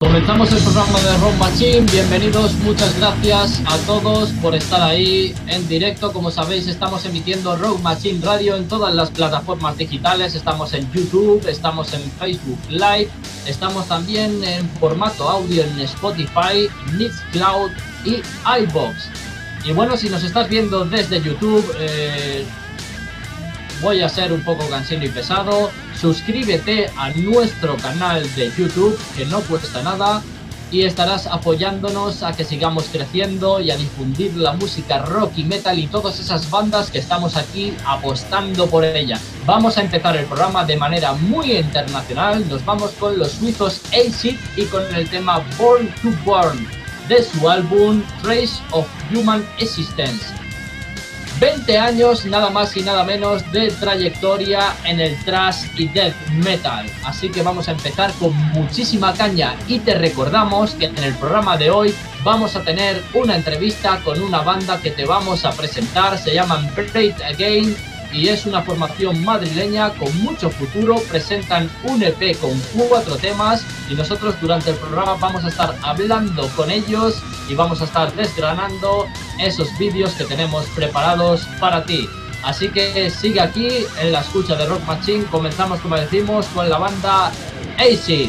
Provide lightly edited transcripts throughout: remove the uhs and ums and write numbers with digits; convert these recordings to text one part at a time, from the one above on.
Comenzamos el programa de Rock Machine. Bienvenidos, muchas gracias a todos por estar ahí en directo. Como sabéis, estamos emitiendo Rock Machine Radio en todas las plataformas digitales. Estamos en YouTube, estamos en Facebook Live, estamos también en formato audio en Spotify, Mixcloud y iVoox. Y bueno, si nos estás viendo desde YouTube, voy a ser un poco cansino y pesado. Suscríbete a nuestro canal de YouTube, que no cuesta nada, y estarás apoyándonos a que sigamos creciendo y a difundir la música rock y metal y todas esas bandas que estamos aquí apostando por ella. Vamos a empezar el programa de manera muy internacional. Nos vamos con los suizos Acid y con el tema Born to Burn de su álbum Trace of Human Existence. 20 años nada más y nada menos de trayectoria en el thrash y death metal. Así que vamos a empezar con muchísima caña y te recordamos que en el programa de hoy vamos a tener una entrevista con una banda que te vamos a presentar. Se llaman Break Again y es una formación madrileña con mucho futuro. Presentan un EP con 4 temas y nosotros durante el programa vamos a estar hablando con ellos y vamos a estar desgranando esos vídeos que tenemos preparados para ti. Así que sigue aquí en la escucha de Rock Machine. Comenzamos, como decimos, con la banda Acid.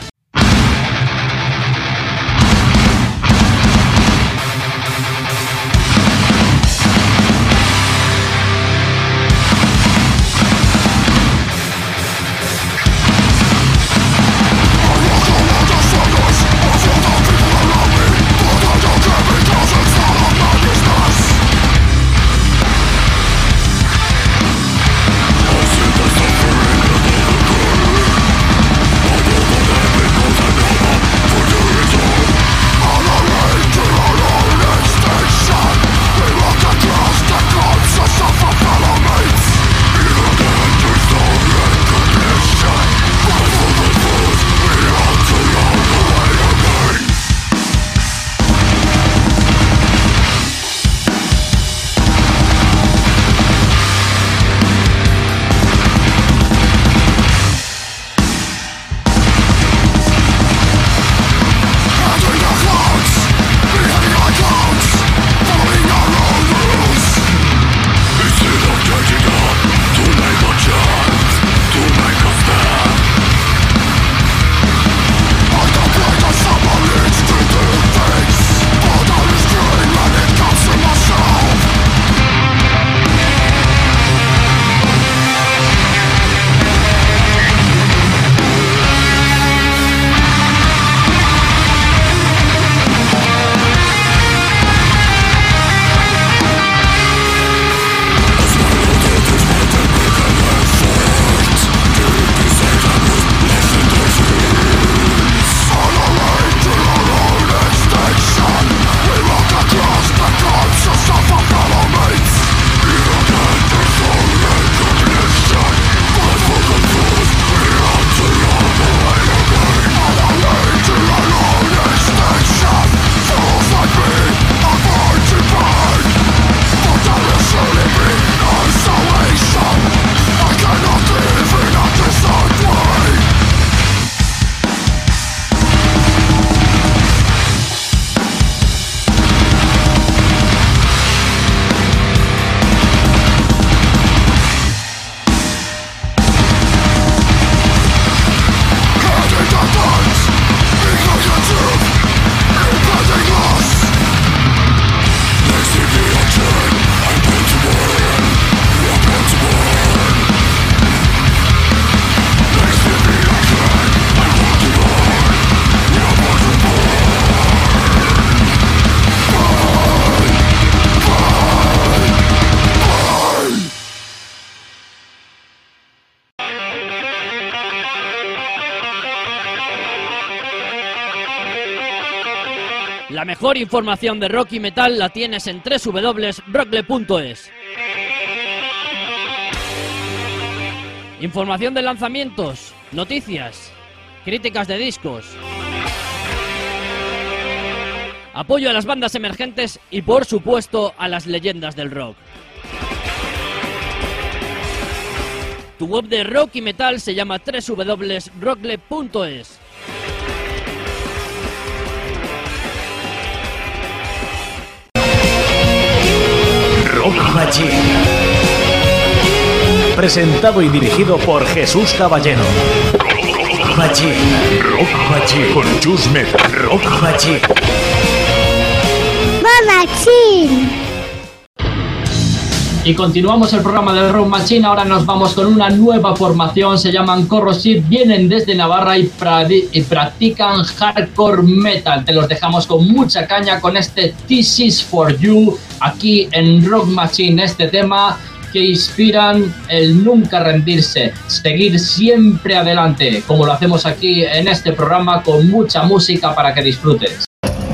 La mejor información de rock y metal la tienes en www.rockley.es. Información de lanzamientos, noticias, críticas de discos, apoyo a las bandas emergentes y, por supuesto, a las leyendas del rock. Tu web de rock y metal se llama www.rockley.es. presentado y dirigido por Jesús Caballero. Rock Machín con Just Metal. Rock Machín. Y continuamos el programa del Rock Machine. Ahora nos vamos con una nueva formación. Se llaman Corrosive. Vienen desde Navarra y practican hardcore metal. Te los dejamos con mucha caña con este This Is For You aquí en Rock Machine. Este tema que inspiran el nunca rendirse, seguir siempre adelante, como lo hacemos aquí en este programa con mucha música para que disfrutes.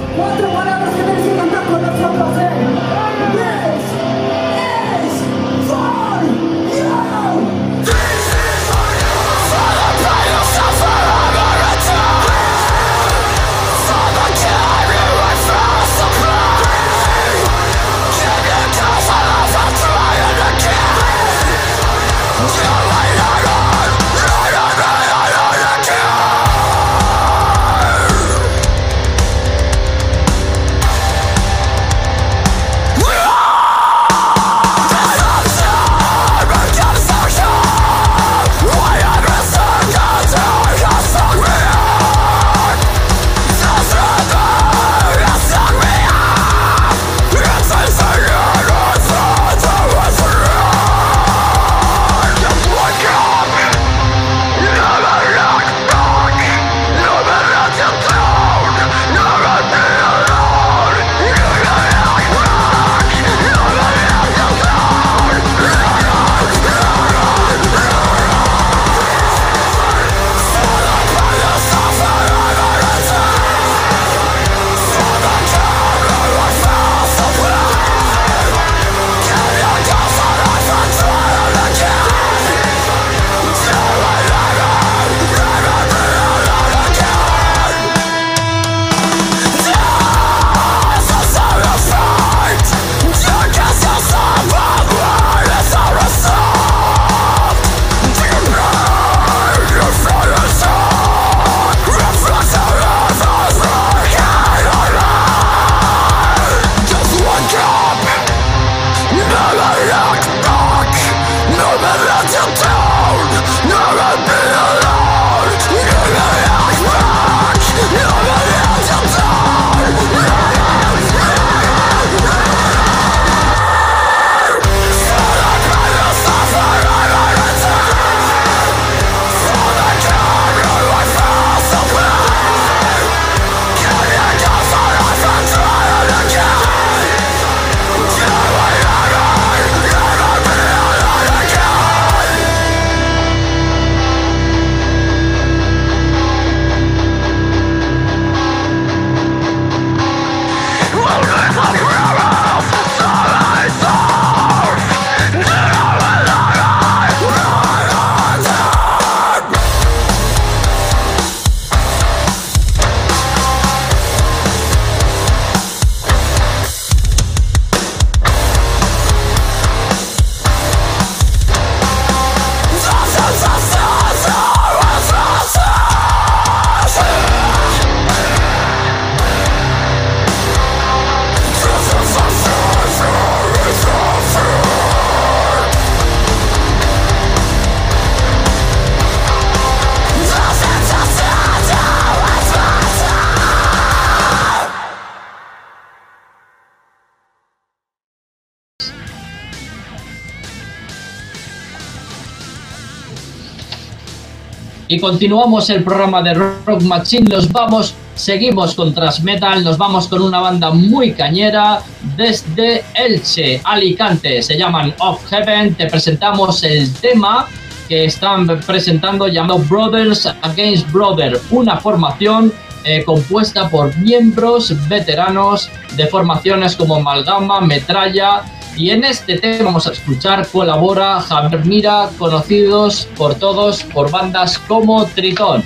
Y continuamos el programa de Rock Machine. Seguimos con thrash metal, nos vamos con una banda muy cañera desde Elche, Alicante. Se llaman Of Heaven. Te presentamos el tema que están presentando llamado Brothers Against Brothers, una formación compuesta por miembros veteranos de formaciones como Amalgama, Metralla. Y en este tema vamos a escuchar colabora Javier Mira, conocidos por todos por bandas como Tritón.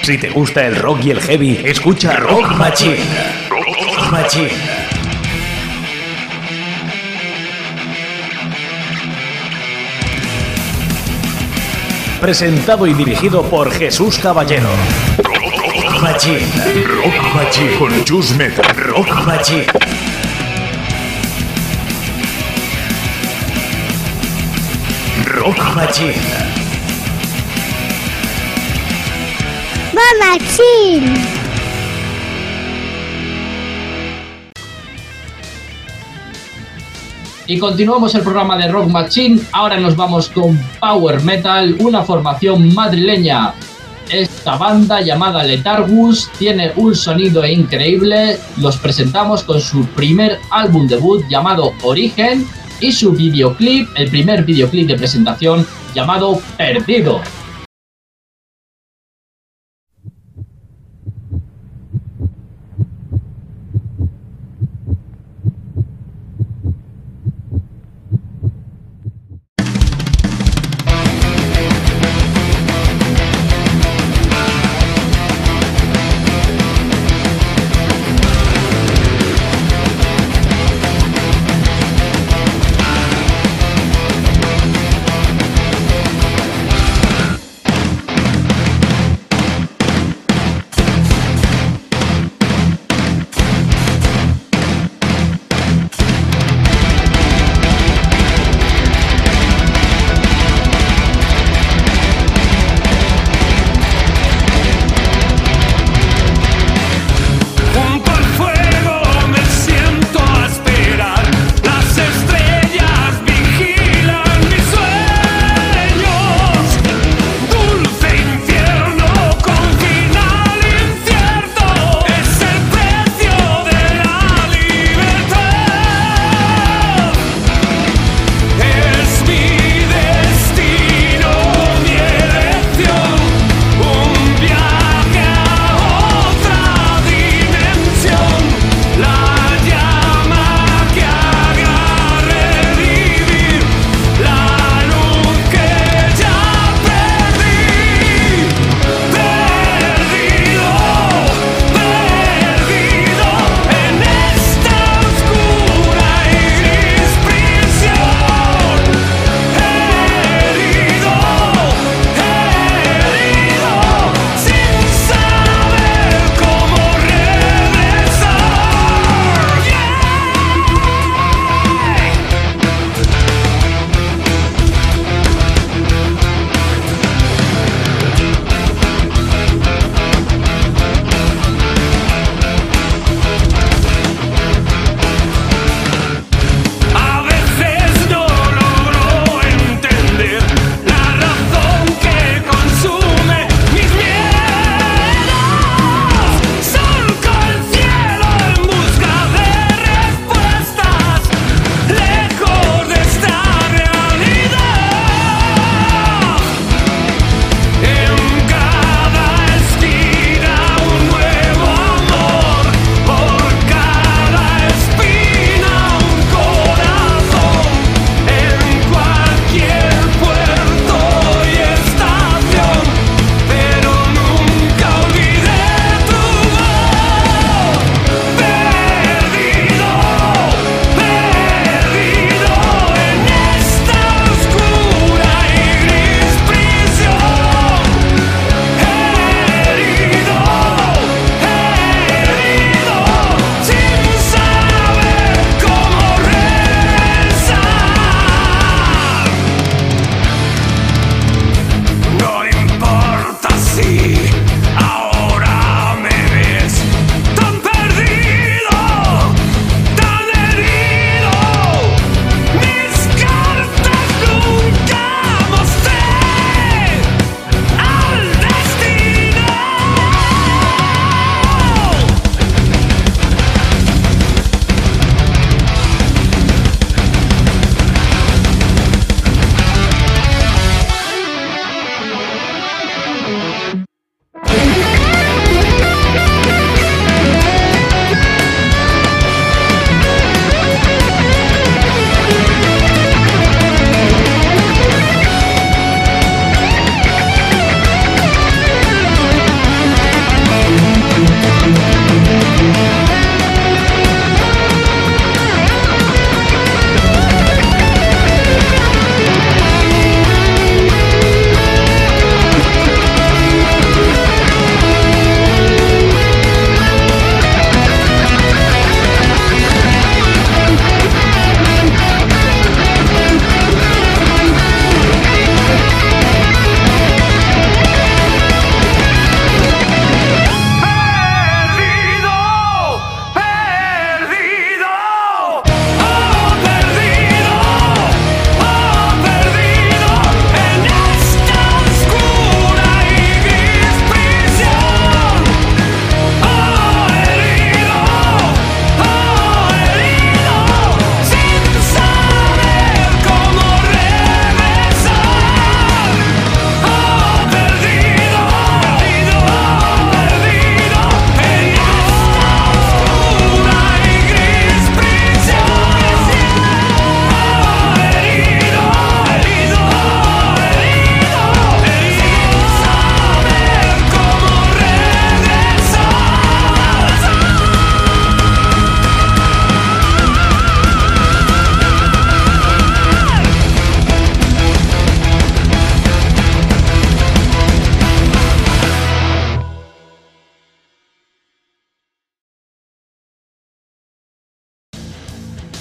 Si te gusta el rock y el heavy, escucha Rock Machine. Rock Machine. Presentado y dirigido por Jesús Caballero. Rock Machine. Rock Machine con Chus Metal. Rock Machine. Rock Machine. Machine. Y continuamos el programa de Rock Machine. Ahora nos vamos con Power Metal, una formación madrileña. Esta banda llamada Letargus tiene un sonido increíble. Los presentamos con su primer álbum debut llamado Origen y su videoclip, el primer videoclip de presentación llamado Perdido.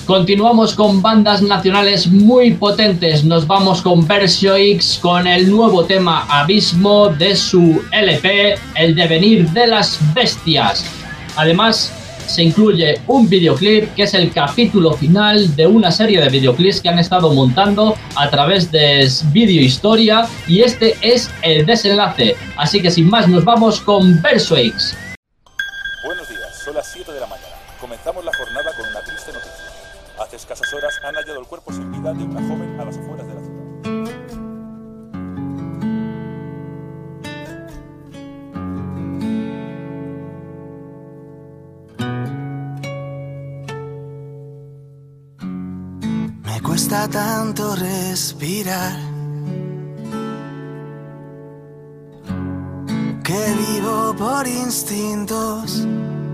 Continuamos con bandas nacionales muy potentes. Nos vamos con Verso X con el nuevo tema Abismo de su LP, El devenir de las bestias. Además, se incluye un videoclip que es el capítulo final de una serie de videoclips que han estado montando a través de Video Historia, y este es el desenlace. Así que sin más nos vamos con Verso X. Buenos días, son las 7 de la mañana. Comenzamos la jornada con una triste noticia. Hace escasas horas han hallado el cuerpo sin vida de una joven a las afueras de la ciudad. Me cuesta tanto respirar, que vivo por instintos,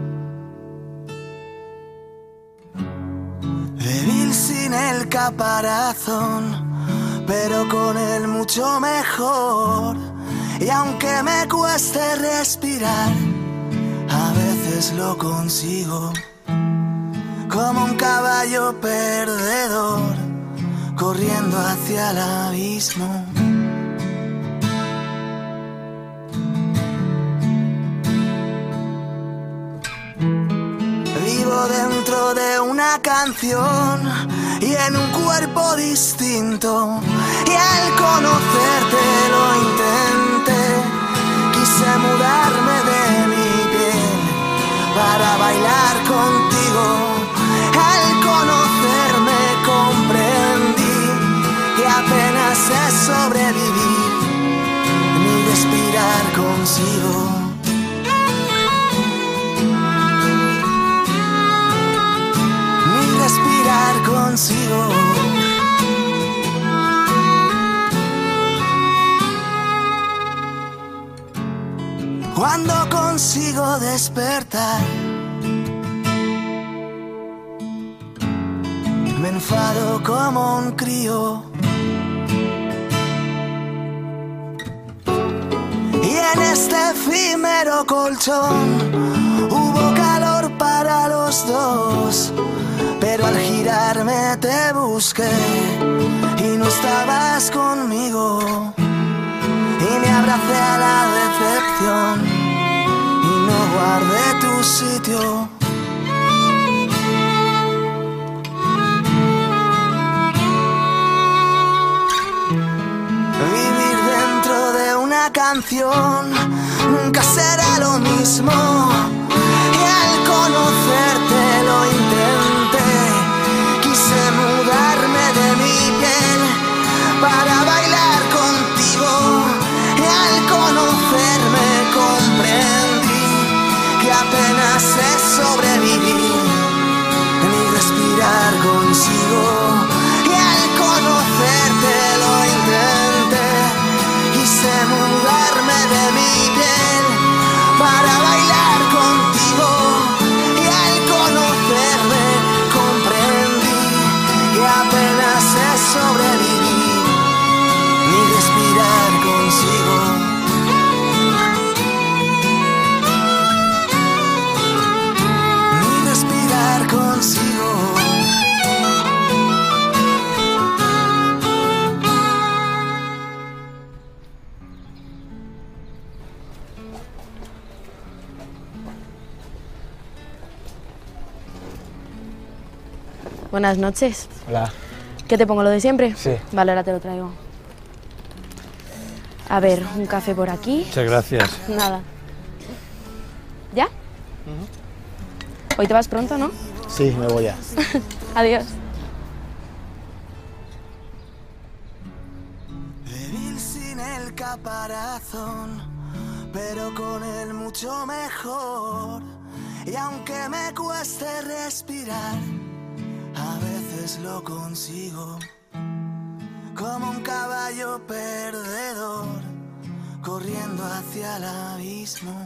débil sin el caparazón, pero con él mucho mejor. Y aunque me cueste respirar, a veces lo consigo. Como un caballo perdedor, corriendo hacia el abismo. Vivo dentro de una canción y en un cuerpo distinto. Y al conocerte lo intenté, quise mudarme de mi piel para bailar contigo. Al conocerme comprendí que apenas sé sobrevivir, ni respirar consigo. Ni respirar consigo. Cuando consigo despertar, me enfado como un crío. Y en este efímero colchón hubo calor para los dos. Pero al girarme te busqué y no estabas conmigo. Y me abracé a la decepción y no guardé tu sitio. Canción nunca será lo mismo, y al conocerte lo intenté, quise mudarme de mi piel para bailar contigo. Y al conocerme comprendí que apenas sé sobrevivir, ni respirar consigo. Y al conocerte lo intenté, quise mudarme de mi piel para bailar contigo. Y al conocerme comprendí que apenas sé sobrevivir, ni respirar consigo. Ni respirar consigo. Buenas noches. Hola. ¿Qué te pongo, lo de siempre? Sí. Vale, ahora te lo traigo. A ver, un café por aquí. Muchas gracias. Nada. ¿Ya? Hoy te vas pronto, ¿no? Sí, me voy ya. Adiós. Débil sin el caparazón, pero con él mucho mejor. Y aunque me cueste respirar, a veces lo consigo. Como un caballo perdedor, corriendo hacia el abismo.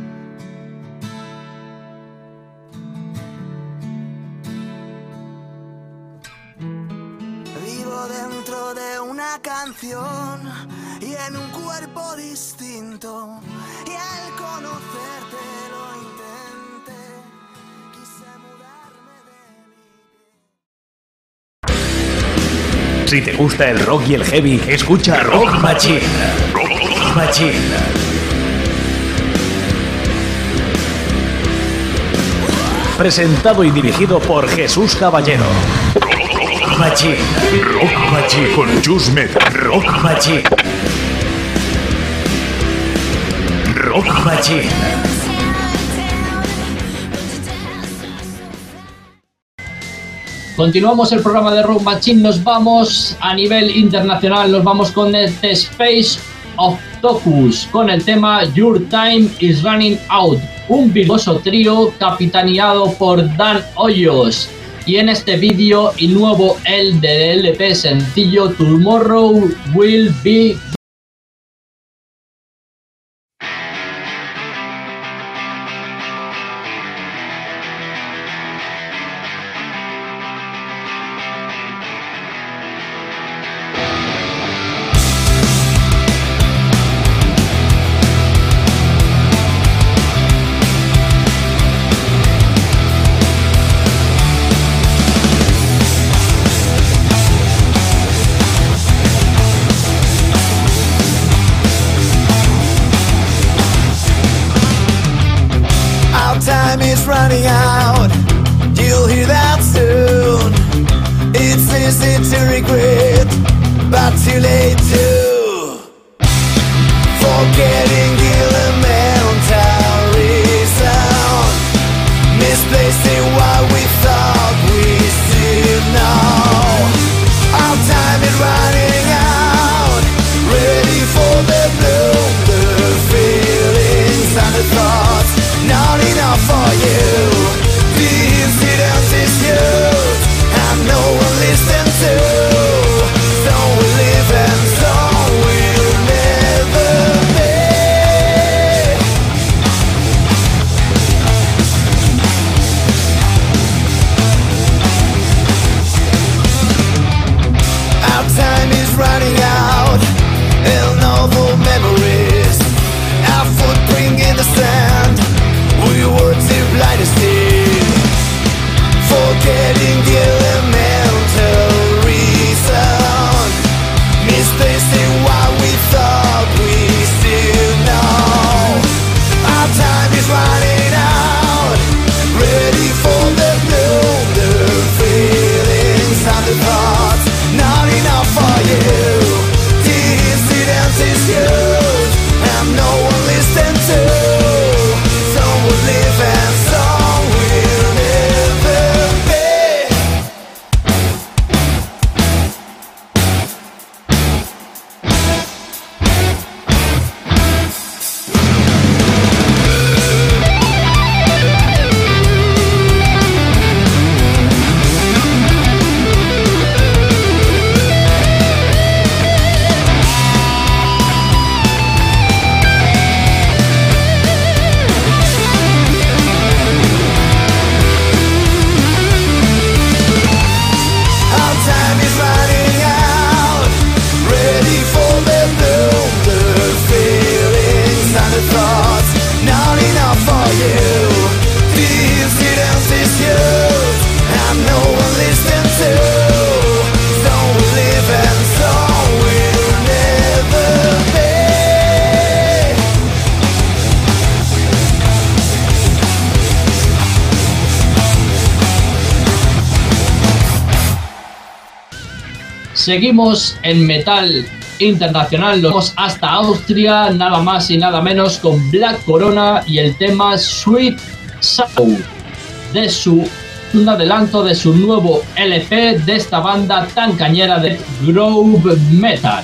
Vivo dentro de una canción y en un cuerpo distinto. Y al conocerte lo intenté. Si te gusta el rock y el heavy, escucha Rock Machine. Rock Machine. Presentado y dirigido por Jesús Caballero. Rock Machine. Rock Machine con Just Metal. Rock Machine. Rock Machine. Continuamos el programa de Rock Machine, nos vamos a nivel internacional, nos vamos con The Space of Tocus, con el tema Your Time is Running Out, un virtuoso trío capitaneado por Dan Hoyos. Y en este vídeo y nuevo el del LP sencillo Tomorrow Will Be. Running out, you'll hear that soon. It's easy to regret, but too late to forgetting the elemental reason, misplacing what we thought we should know. Our time is running out, ready for the bloom, the feelings and the thoughts. Not enough for you. The incident is huge, and no one listens to. Some will live and some will never be. Our time is running out, and novel memories. Our footprint in the sand. We were too blind to see, forgetting the elemental reason, misplacing what we thought we should know. Our time is running out, ready for the bloom, the feelings and the thoughts. Not enough for you. The incident is huge, and no one listens to. Live and some will never be. Seguimos en metal internacional, nos vamos hasta Austria, nada más y nada menos con Black Corona y el tema Sweet Soul, de un adelanto de su nuevo LP de esta banda tan cañera de Groove Metal.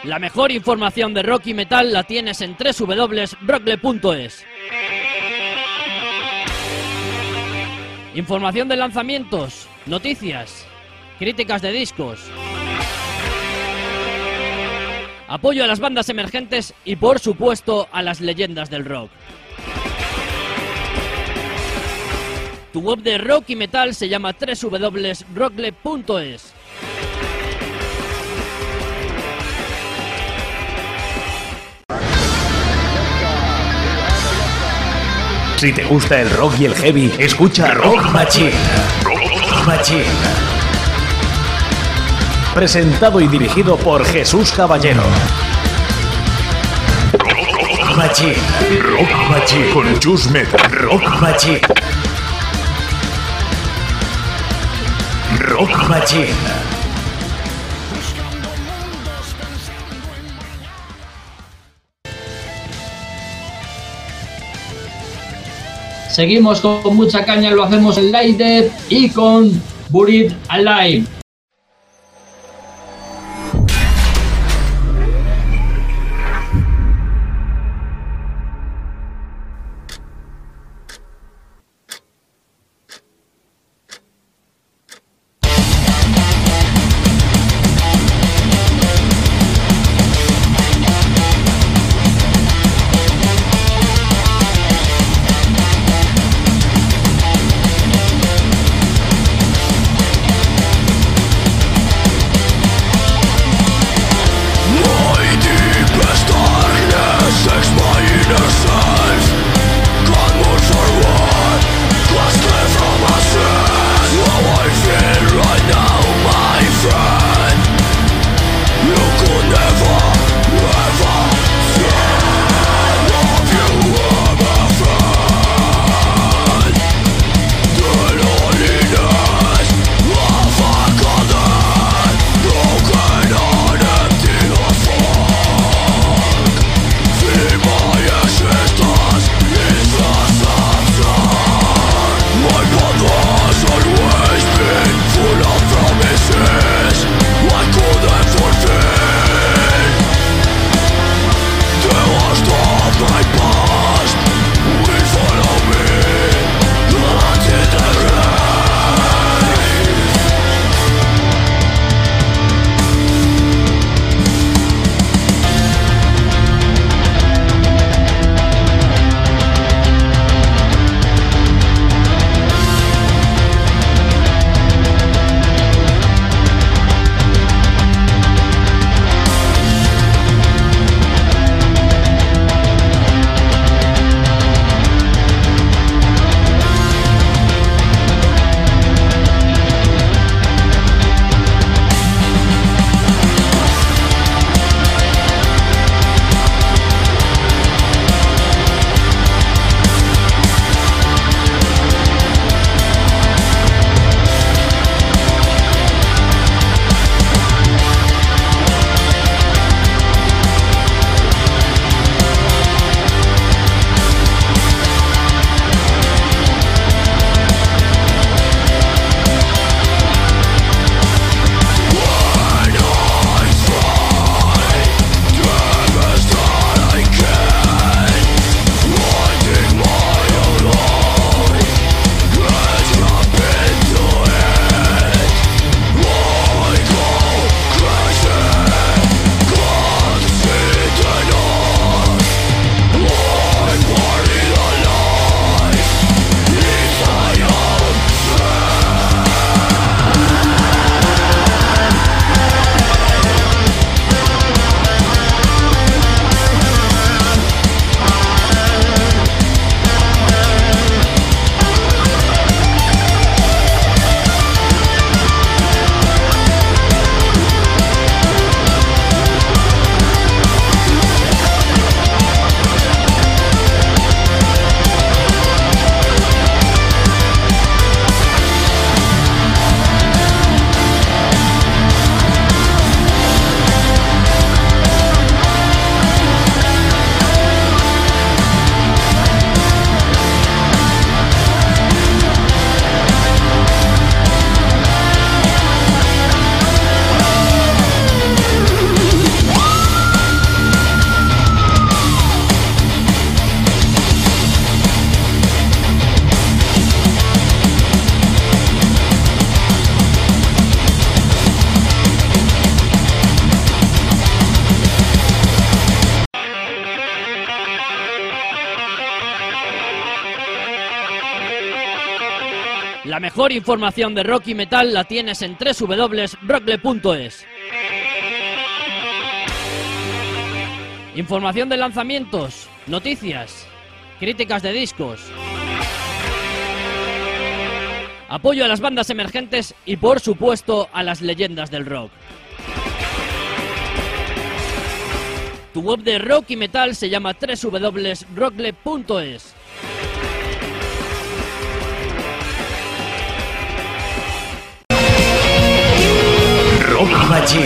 La mejor información de rock y metal la tienes en www.brockle.es. Información de lanzamientos, noticias, críticas de discos, apoyo a las bandas emergentes y, por supuesto, a las leyendas del rock. Tu web de rock y metal se llama www.brockle.es. Si te gusta el rock y el heavy, escucha Rock Machine. Rock Machine. Presentado y dirigido por Jesús Caballero. Rock Machine. Rock Machine con Just Metal. Rock Machine. Rock Machine. Seguimos con mucha caña, lo hacemos en Light Death y con Buried Alive. La mejor información de rock y metal la tienes en www.rockley.es. Información de lanzamientos, noticias, críticas de discos, apoyo a las bandas emergentes y, por supuesto, a las leyendas del rock. Tu web de rock y metal se llama www.rockley.es. Rock Machine.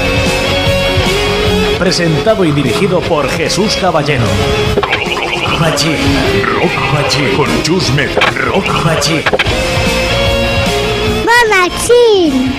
Presentado y dirigido por Jesús Caballero. Rock Machine. Rock Machine con Chus Metal. Rock Machine. Machine.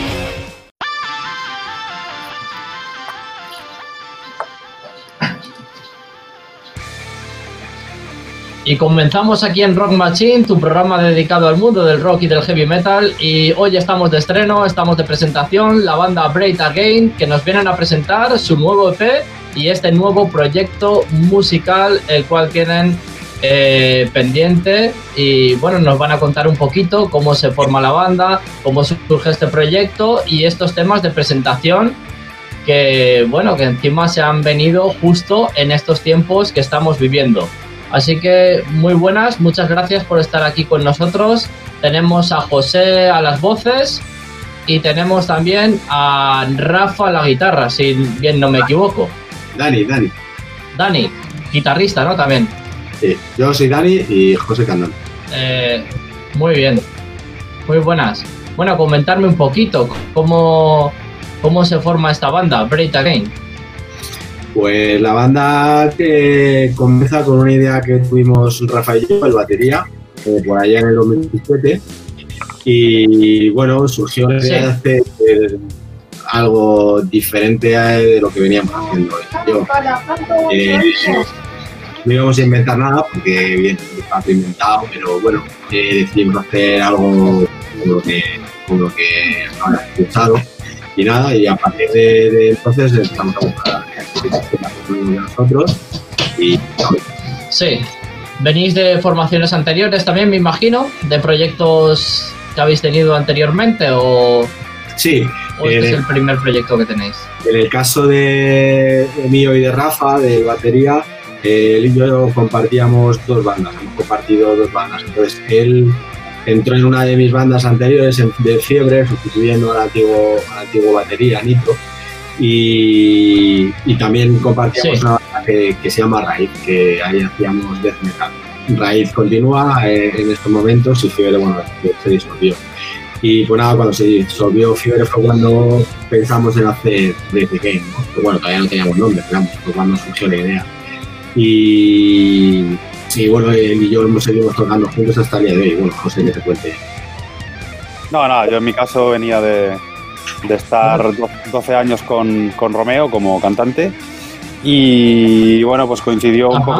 Y comenzamos aquí en Rock Machine, tu programa dedicado al mundo del rock y del heavy metal. Y hoy estamos de estreno, estamos de presentación, la banda Break Again, que nos vienen a presentar su nuevo EP y este nuevo proyecto musical, el cual tienen pendiente. Y bueno, nos van a contar un poquito cómo se forma la banda, cómo surge este proyecto y estos temas de presentación que, bueno, que encima se han venido justo en estos tiempos que estamos viviendo. Así que muy buenas, muchas gracias por estar aquí con nosotros. Tenemos a José a las voces y tenemos también a Rafa a la guitarra, si bien no me equivoco. Dani, guitarrista, ¿no? También. Sí, yo soy Dani y José Candón. Muy bien, muy buenas. Bueno, comentarme un poquito cómo se forma esta banda, Break Again. Pues la banda que comienza con una idea que tuvimos Rafa y yo, el batería, por allá en el 2017. Y bueno, surgió la idea de hacer algo diferente de lo que veníamos haciendo. No íbamos a inventar nada porque bien estaba inventado, pero bueno, decidimos hacer algo con lo que ahora he escuchado. Y nada, y a partir de entonces empezamos a buscar nosotros y... Sí, venís de formaciones anteriores también, me imagino, de proyectos que habéis tenido anteriormente o... Sí. ¿O este es el primer proyecto que tenéis? En el caso de mío y de Rafa, de batería, él y yo compartíamos dos bandas, hemos compartido dos bandas, entonces él entró en una de mis bandas anteriores de Fiebre, sustituyendo al antiguo batería, Nitro, y también compartíamos una banda que se llama Raíz, que ahí hacíamos death metal. Raíz continúa en estos momentos y Fiebre, bueno, se disolvió. Y pues nada, cuando se disolvió Fiebre fue cuando pensamos en hacer Break Again, ¿no? Pero bueno, todavía no teníamos nombre, pero fue cuando surgió la idea. Y bueno, él y yo hemos seguido tocando juntos hasta el día de hoy. Bueno, José, que te cuente. No, nada, yo en mi caso venía de estar 12 años con Romeo como cantante y bueno, pues coincidió un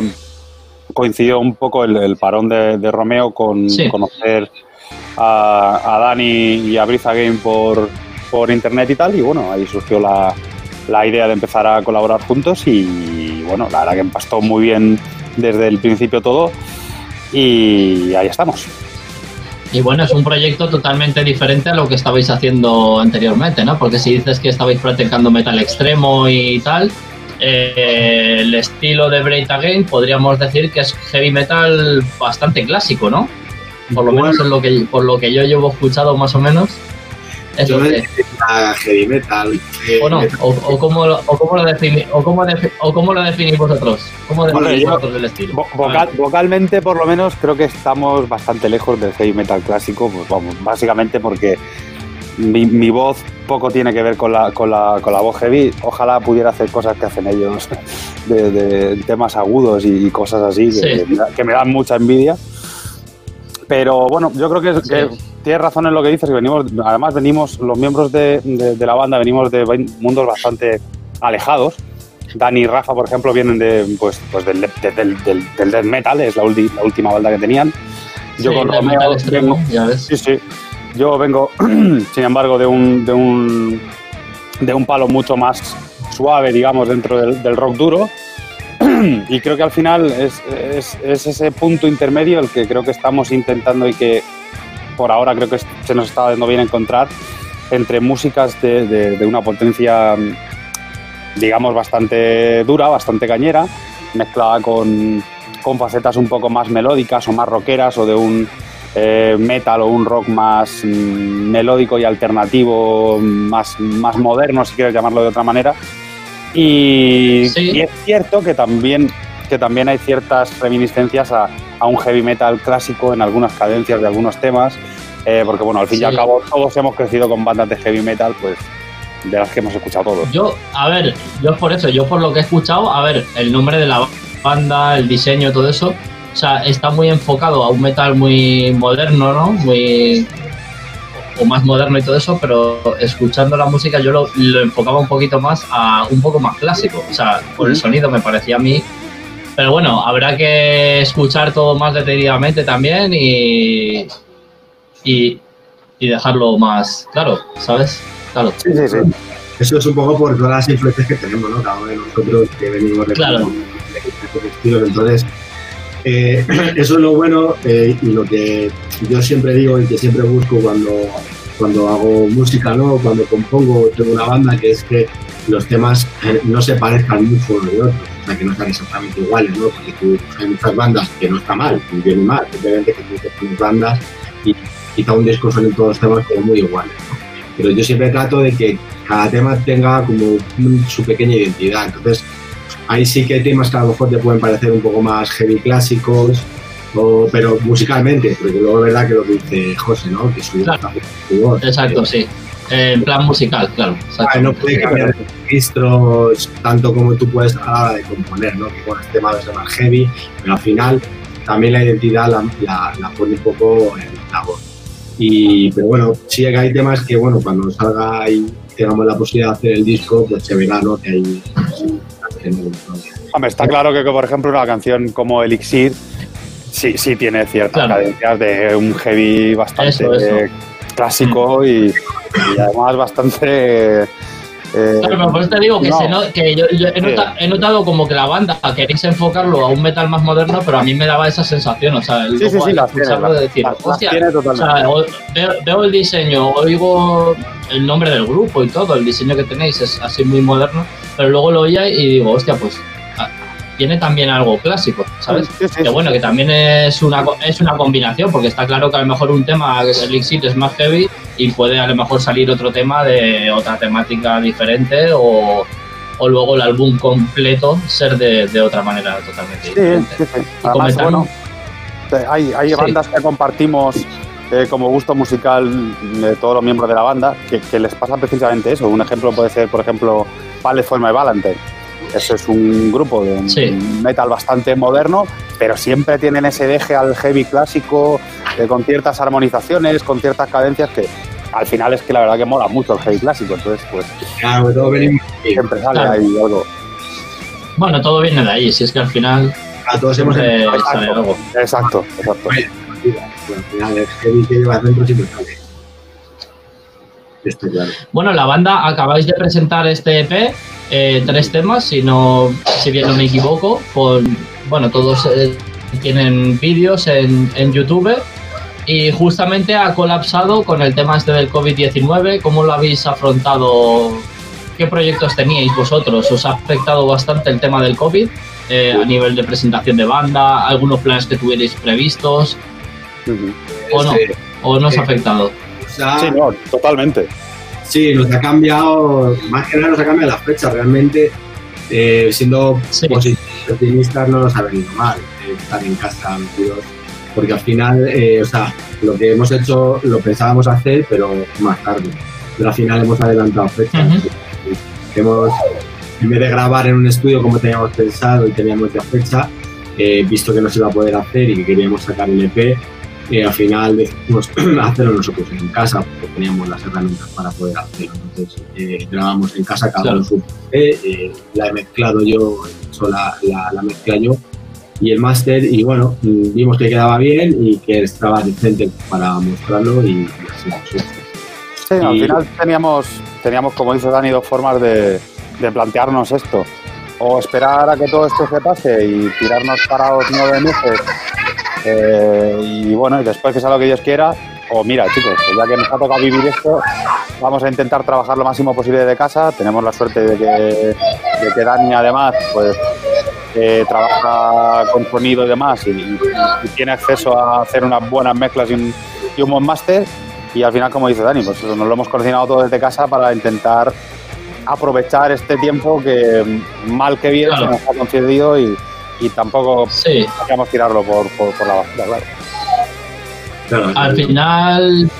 poco el parón de Romeo con conocer a Dani y a Break Again por internet y tal, y bueno, ahí surgió la idea de empezar a colaborar juntos y bueno, la verdad que empastó muy bien desde el principio todo y ahí estamos. Y bueno, es un proyecto totalmente diferente a lo que estabais haciendo anteriormente, ¿no? Porque si dices que estabais practicando metal extremo y tal, el estilo de Break Again podríamos decir que es heavy metal bastante clásico, ¿no? Por lo menos por lo que yo llevo escuchado más o menos. Yo no heavy metal. ¿O no? ¿O cómo lo definís vosotros? ¿Cómo definís vosotros el estilo? Vocalmente, por lo menos, creo que estamos bastante lejos del heavy metal clásico, pues vamos, básicamente porque mi voz poco tiene que ver con la voz heavy. Ojalá pudiera hacer cosas que hacen ellos de temas agudos y cosas así, que me dan mucha envidia. Pero bueno, yo creo que tienes razón en lo que dices, que venimos, los miembros de la banda venimos de mundos bastante alejados. Dani y Rafa, por ejemplo, vienen del death metal, es la última banda que tenían. Yo con Romeo vengo, yo vengo, sin embargo, de un palo mucho más suave, digamos, dentro del rock duro. Y creo que al final es ese punto intermedio el que creo que estamos intentando y que por ahora creo que se nos está dando bien encontrar entre músicas de una potencia, digamos, bastante dura, bastante cañera, mezclada con facetas un poco más melódicas o más rockeras, o de un metal o un rock más melódico y alternativo, más moderno, si quieres llamarlo de otra manera. Y es cierto que también hay ciertas reminiscencias a un heavy metal clásico en algunas cadencias de algunos temas, porque bueno, al fin y al cabo todos hemos crecido con bandas de heavy metal, pues de las que hemos escuchado todos. Yo por lo que he escuchado, el nombre de la banda, el diseño, todo eso, o sea, está muy enfocado a un metal muy moderno, ¿no? O más moderno y todo eso, pero escuchando la música yo lo enfocaba un poquito más a un poco más clásico, o sea, por el sonido me parecía a mí. Pero bueno, habrá que escuchar todo más detenidamente también y dejarlo más claro, ¿sabes? Claro. Sí. Eso es un poco por todas las influencias que tenemos, ¿no? Cada uno de nosotros que venimos de estilos. Entonces, eso es lo bueno y lo que yo siempre digo y que siempre busco cuando hago música, ¿no? Cuando compongo, tengo una banda, que es que los temas no se parezcan mucho unos de otros, o sea, que no sean exactamente iguales, ¿no? Porque hay muchas bandas que no está mal, ni bien ni mal, simplemente que tú te pones bandas y quizá un disco son todos los temas como muy iguales, ¿no? Pero yo siempre trato de que cada tema tenga como su pequeña identidad. Entonces, ahí sí que hay temas que a lo mejor te pueden parecer un poco más heavy clásicos, pero musicalmente, porque luego es verdad que lo que dice José, ¿no? Que su voz. Exacto, sí. En plan musical, claro. No puede cambiar de registros tanto como tú puedes a la hora de componer, ¿no? Que con este tema es más heavy, pero al final también la identidad la pone un poco en la voz. Pero bueno, sí que hay temas que, bueno, cuando salga y tengamos la posibilidad de hacer el disco, pues se verá, ¿no? Que hay... Hombre, está claro que, por ejemplo, una canción como Elixir sí tiene ciertas cadencias de un heavy bastante clásico y además bastante... Claro, pero por eso te digo que, yo he notado como que la banda queréis enfocarlo a un metal más moderno, pero a mí me daba esa sensación, o sea, las tiene totalmente. O sea, veo el diseño, oigo el nombre del grupo y todo, el diseño que tenéis es así muy moderno, pero luego lo oía y digo, hostia, pues tiene también algo clásico, ¿sabes? Que bueno, que también es una combinación, porque está claro que a lo mejor un tema, Elixir, es más heavy y puede a lo mejor salir otro tema de otra temática diferente o luego el álbum completo ser de otra manera totalmente diferente. Sí. Además, bueno, hay bandas que compartimos como gusto musical de todos los miembros de la banda que les pasa precisamente eso. Un ejemplo puede ser, por ejemplo, Ballet for My Valentine. Eso es un grupo de metal bastante moderno, pero siempre tienen ese deje al heavy clásico, con ciertas armonizaciones, con ciertas cadencias que al final es que la verdad que mola mucho el heavy clásico. Entonces, pues claro, todo venimos siempre sale ahí algo. Bueno, todo viene de ahí, si es que al final a todos hemos sale algo. Exacto. Al final el heavy que lleva dentro siempre sale. Está claro. Bueno, la banda acabáis de presentar este EP, 3 temas, si bien no me equivoco, todos tienen vídeos en YouTube y justamente ha colapsado con el tema este del COVID-19. ¿Cómo lo habéis afrontado? ¿Qué proyectos teníais vosotros? ¿Os ha afectado bastante el tema del COVID a nivel de presentación de banda? ¿Algunos planes que tuvierais previstos? ¿O no? ¿O no os ha afectado? Sí, no, totalmente. Sí, nos ha cambiado, más que nada nos ha cambiado las fechas, realmente, siendo optimistas no nos ha venido mal estar en casa metidos, porque al final, lo que hemos hecho lo pensábamos hacer, pero más tarde, pero al final hemos adelantado fechas. En vez de grabar en un estudio como teníamos pensado y teníamos ya fecha, visto que no se iba a poder hacer y que queríamos sacar el EP, al final decidimos hacerlo nosotros en casa, porque teníamos las herramientas para poder hacerlo. Entonces grabamos en casa cada uno su EP, la he mezclado yo, la mezcla yo y el máster, y bueno, vimos que quedaba bien y que estaba decente para mostrarlo y así. Sí, al final teníamos, como dice Dani, 2 formas de plantearnos esto. O esperar a que todo esto se pase y tirarnos parados 9 meses y bueno, y después que sea lo que Dios quiera, o mira, chicos, pues ya que nos ha tocado vivir esto, vamos a intentar trabajar lo máximo posible de casa. Tenemos la suerte de que Dani, además, pues trabaja con sonido y demás y tiene acceso a hacer unas buenas mezclas y un buen máster. Y al final, como dice Dani, pues nos lo hemos coordinado todo desde casa para intentar aprovechar este tiempo que, mal que bien, se nos ha concedido y tampoco queríamos tirarlo por la basura, claro. Al final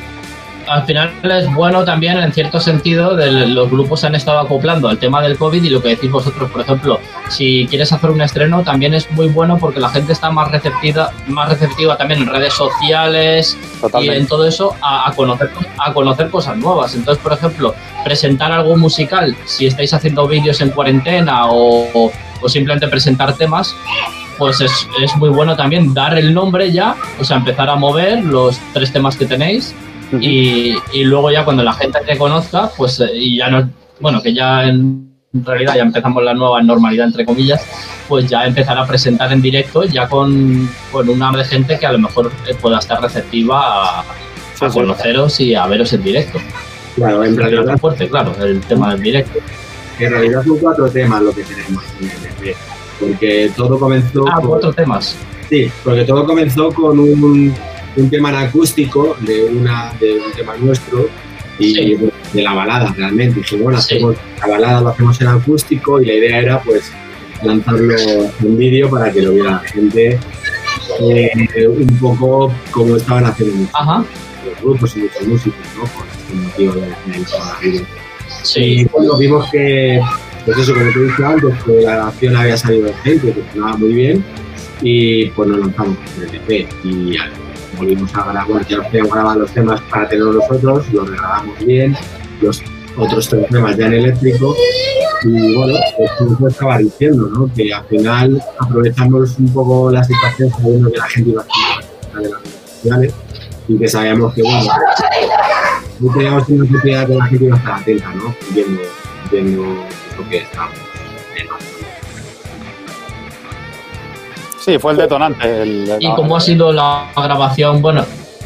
es bueno también, en cierto sentido, los grupos se han estado acoplando al tema del COVID y lo que decís vosotros, por ejemplo, si quieres hacer un estreno también es muy bueno porque la gente está más receptiva también en redes sociales. Totalmente. Y en todo eso a conocer cosas nuevas. Entonces, por ejemplo, presentar algo musical, si estáis haciendo vídeos en cuarentena o simplemente presentar temas, pues es muy bueno también dar el nombre ya, o sea, empezar a mover los 3 temas que tenéis. Y luego ya cuando la gente te conozca, pues y ya no, bueno, que ya en realidad ya empezamos la nueva normalidad entre comillas, pues ya empezar a presentar en directo ya con una de gente que a lo mejor pueda estar receptiva a conoceros y a veros en directo. Claro, en realidad es fuerte, claro, el tema del directo. En realidad son 4 temas lo que tenemos en el EP, porque todo comenzó 4 temas. Sí, porque todo comenzó con un tema en acústico de un tema nuestro y de la balada realmente. Dije, bueno, hacemos la balada, lo hacemos en acústico y la idea era pues lanzarlo en vídeo para que lo viera la gente un poco como estaban haciendo los grupos y muchos músicos, ¿no? Por este motivo del coronavirus. Y bueno, vimos que, pues eso, como te dije antes, que la grabación había salido de gente, que sonaba muy bien y pues nos lanzamos con el EP y volvimos a grabar, bueno, ya nos habíamos grabado los temas para tenerlos nosotros, los regrabamos bien, los otros 3 temas ya en eléctrico y bueno, pues como estaba diciendo, ¿no? Que al final aprovechamos un poco la situación sabiendo que la gente iba a estar de las redes sociales y que sabíamos que bueno, no teníamos una sociedad que la gente iba a estar atenta, ¿no? Viendo lo que estábamos viendo. Sí, fue el detonante. ¿Y cómo ha sido la grabación? Bueno,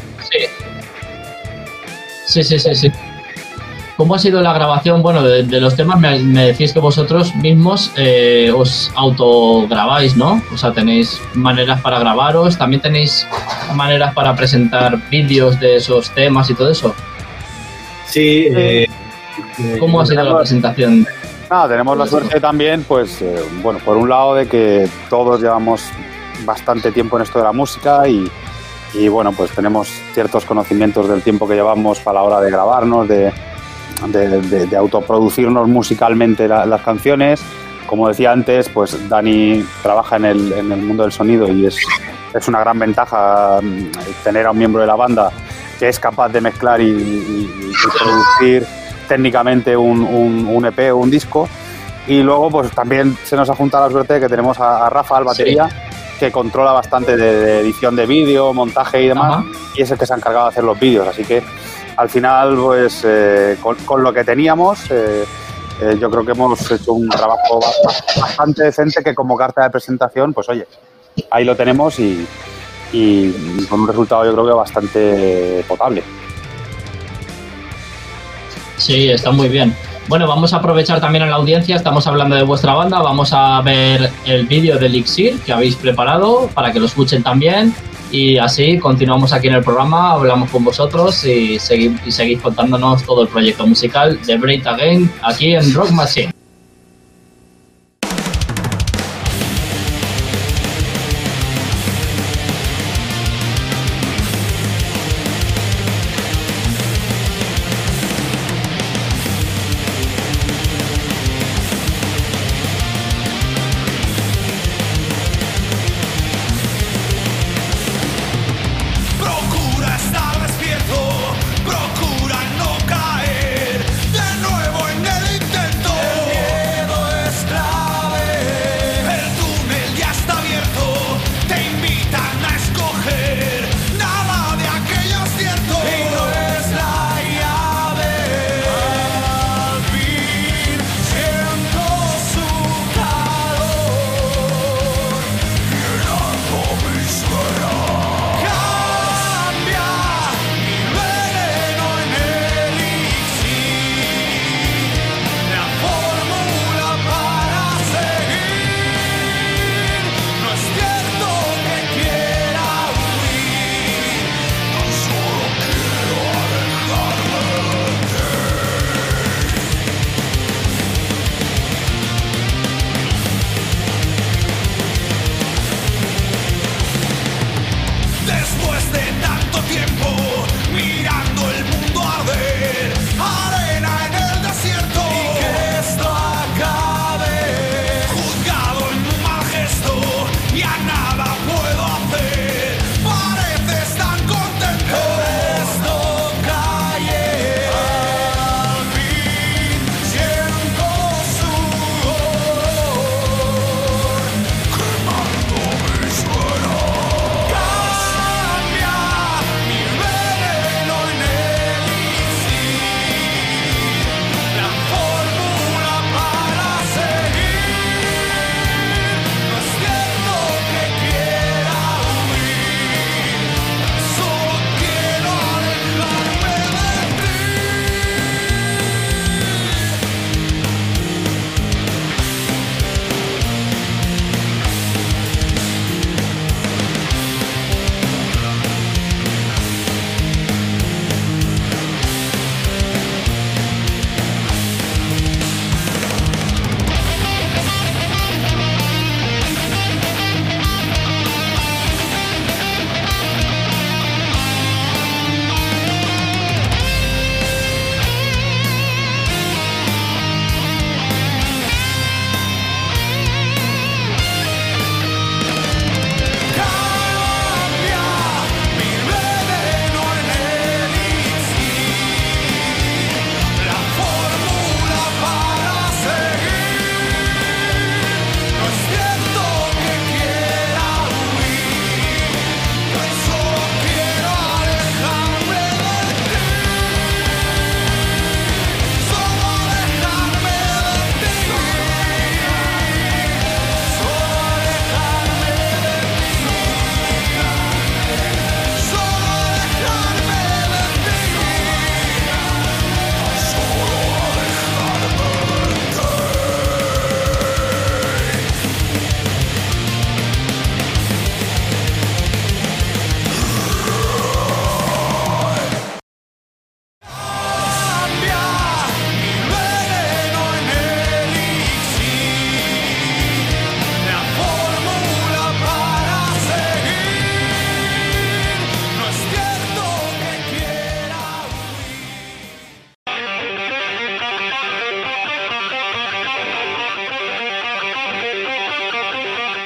sí. ¿Cómo ha sido la grabación? Bueno, de los temas me decís que vosotros mismos os autograbáis, ¿no? O sea, tenéis maneras para grabaros, también tenéis maneras para presentar vídeos de esos temas y todo eso. Sí. ¿Cómo ha sido la presentación? Tenemos la suerte también, pues, bueno, por un lado de que todos llevamos bastante tiempo en esto de la música y bueno, pues tenemos ciertos conocimientos del tiempo que llevamos para la hora de grabarnos, de autoproducirnos musicalmente las canciones. Como decía antes, pues Dani trabaja en el mundo del sonido y es una gran ventaja tener a un miembro de la banda que es capaz de mezclar y producir técnicamente un EP o un disco. Y luego pues también se nos ha juntado la suerte de que tenemos a Rafa, al batería, que controla bastante de edición de vídeo, montaje y demás, y es el que se ha encargado de hacer los vídeos. Así que al final pues con lo que teníamos yo creo que hemos hecho un trabajo bastante decente, que como carta de presentación pues oye, ahí lo tenemos y con un resultado yo creo que bastante potable. Sí, está muy bien. Bueno, vamos a aprovechar también a la audiencia, estamos hablando de vuestra banda, vamos a ver el vídeo de Elixir que habéis preparado para que lo escuchen también y así continuamos aquí en el programa, hablamos con vosotros y seguís contándonos todo el proyecto musical de Break Again aquí en Rock Machine. Procura no caer de nuevo en el intento.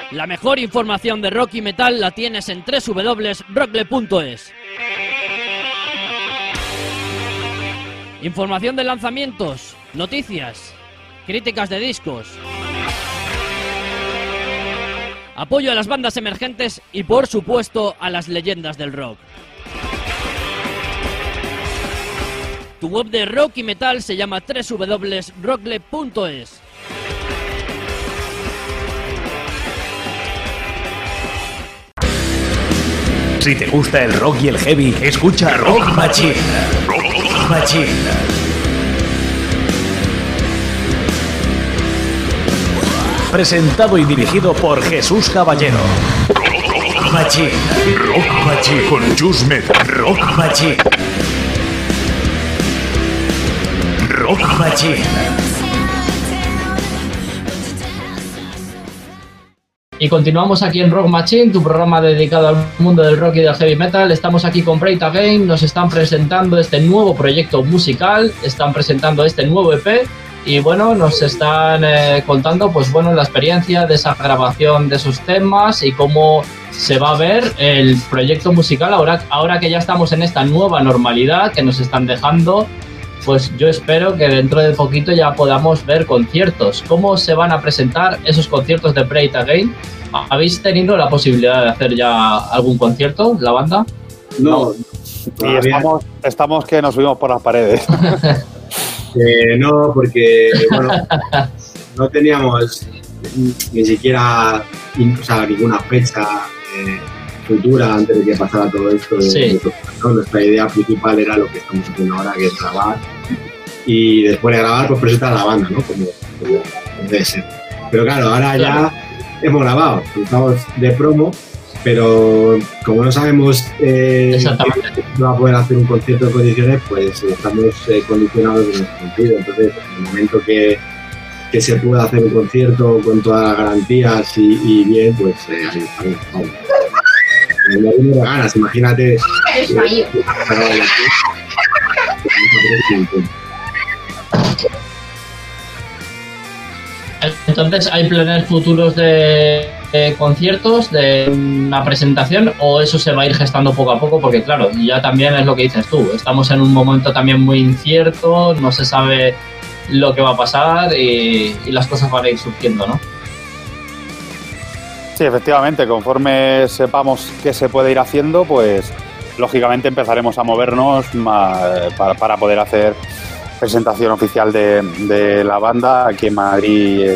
La mejor información de rock y metal la tienes en www.rocklab.es. Información de lanzamientos, noticias, críticas de discos, apoyo a las bandas emergentes y, por supuesto, a las leyendas del rock. Tu web de rock y metal se llama www.rocklab.es. Si te gusta el rock y el heavy, escucha Rock Machine. Rock Machine. Presentado y dirigido por Jesús Caballero. Rock Machine. Rock Machine con Chus Metal. Rock Machine. Rock Machine. Y continuamos aquí en Rock Machine, tu programa dedicado al mundo del rock y del heavy metal. Estamos aquí con Bright Again, nos están presentando este nuevo proyecto musical, están presentando este nuevo EP y bueno, nos están contando pues bueno la experiencia de esa grabación de sus temas y cómo se va a ver el proyecto musical ahora que ya estamos en esta nueva normalidad que nos están dejando. Pues yo espero que dentro de poquito ya podamos ver conciertos. ¿Cómo se van a presentar esos conciertos de Bright Again? ¿Habéis tenido la posibilidad de hacer ya algún concierto, la banda? No. Y estamos que nos subimos por las paredes. No, porque bueno, no teníamos ni siquiera ninguna fecha futura antes de que pasara todo esto. Sí. Nuestra idea principal era lo que estamos haciendo ahora, que es grabar y después de grabar pues presentar a la banda, ¿no? Como debe ser. Pero claro, ahora ya hemos grabado, estamos de promo, pero como no sabemos si va a poder hacer un concierto de condiciones, pues estamos condicionados en ese sentido. Entonces, en el momento que se pueda hacer un concierto con todas las garantías y bien, pues ahí estamos. No tengo ganas, imagínate. Entonces, ¿hay planes futuros de conciertos, de una presentación, o eso se va a ir gestando poco a poco? Porque claro, ya también es lo que dices tú, estamos en un momento también muy incierto, no se sabe lo que va a pasar y las cosas van a ir surgiendo, ¿no? Sí, efectivamente, conforme sepamos qué se puede ir haciendo, pues lógicamente empezaremos a movernos para poder hacer presentación oficial de la banda aquí en Madrid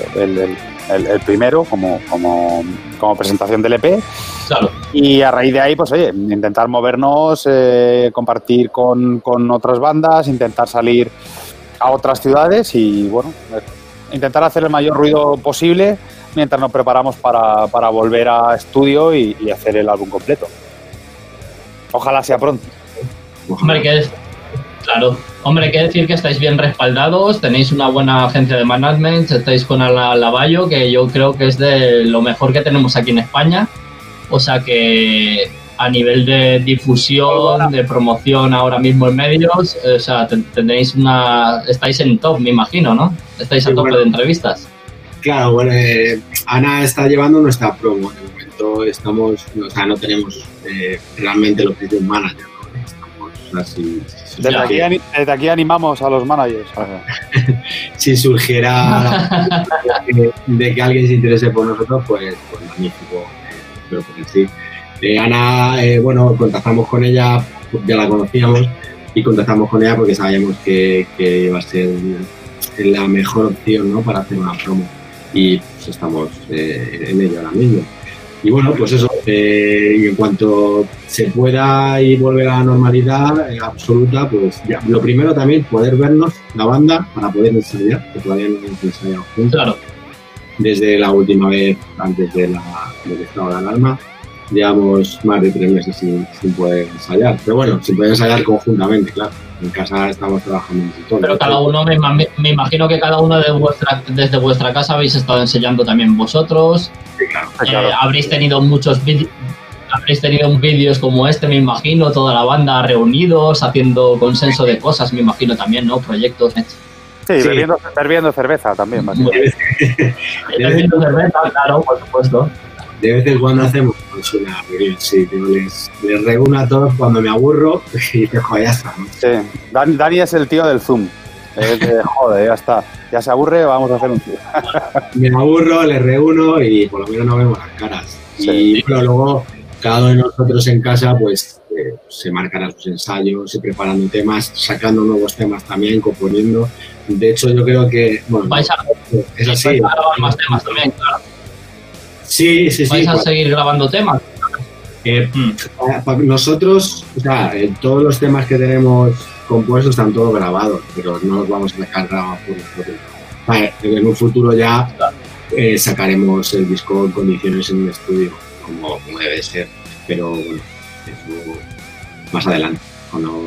el primero como presentación del EP. Claro. Y a raíz de ahí, pues oye, intentar movernos, compartir con otras bandas, intentar salir a otras ciudades y bueno, intentar hacer el mayor ruido posible mientras nos preparamos para volver a estudio y hacer el álbum completo. Ojalá sea pronto. Hombre, Hombre, hay que decir que estáis bien respaldados, tenéis una buena agencia de management, estáis con Alavallo, que yo creo que es de lo mejor que tenemos aquí en España. O sea que a nivel de difusión, de promoción ahora mismo en medios, o sea, estáis en top, me imagino, ¿no? Estáis a tope de entrevistas. Claro, bueno, Ana está llevando nuestra promo. De momento no tenemos realmente lo que es un manager, ¿no? Estamos así. Desde aquí animamos a los managers. Si surgiera de que alguien se interese por nosotros, pues magnífico. Pero pues sí. Ana, bueno, contactamos con ella, ya la conocíamos, y contactamos con ella porque sabíamos que iba a ser la mejor opción, ¿no?, para hacer una promo. Y pues estamos en ello ahora mismo. Y bueno, pues eso, y en cuanto se pueda y volver a la normalidad absoluta, pues ya, lo primero también, poder vernos, la banda, para poder ensayar, que todavía no hemos ensayado juntos. Claro. Desde la última vez, antes del estado de alarma, llevamos más de 3 meses sin poder ensayar. Pero bueno, sin poder ensayar conjuntamente, claro. En casa estamos trabajando en todo. Pero cada uno, me imagino que cada uno desde vuestra casa habéis estado ensayando también vosotros. Sí, claro. Habréis tenido vídeos como este, me imagino, toda la banda reunidos, haciendo consenso de cosas, me imagino también, ¿no? Proyectos. Sí, bebiendo cerveza también. Bebiendo cerveza, claro, por supuesto. De vez en cuando hacemos una grill, sí, yo les reúno a todos cuando me aburro y digo, joder, ya está, ¿no? Sí, Dani es el tío del Zoom. Joder, ya está. Ya se aburre, vamos a hacer un tío. Me aburro, les reúno y por lo menos no vemos las caras. Sí. Y bueno, luego cada uno de nosotros en casa pues se marcará sus ensayos, se preparando temas, sacando nuevos temas también, componiendo. De hecho, yo creo que... Bueno, vais a grabar más temas también, claro. Sí. ¿Vais a seguir grabando temas? Nosotros, o sea, todos los temas que tenemos compuestos están todos grabados, pero no los vamos a sacar grabados por nosotros. En un futuro ya sacaremos el disco en condiciones en un estudio, como debe ser, pero bueno, eso más adelante. Cuando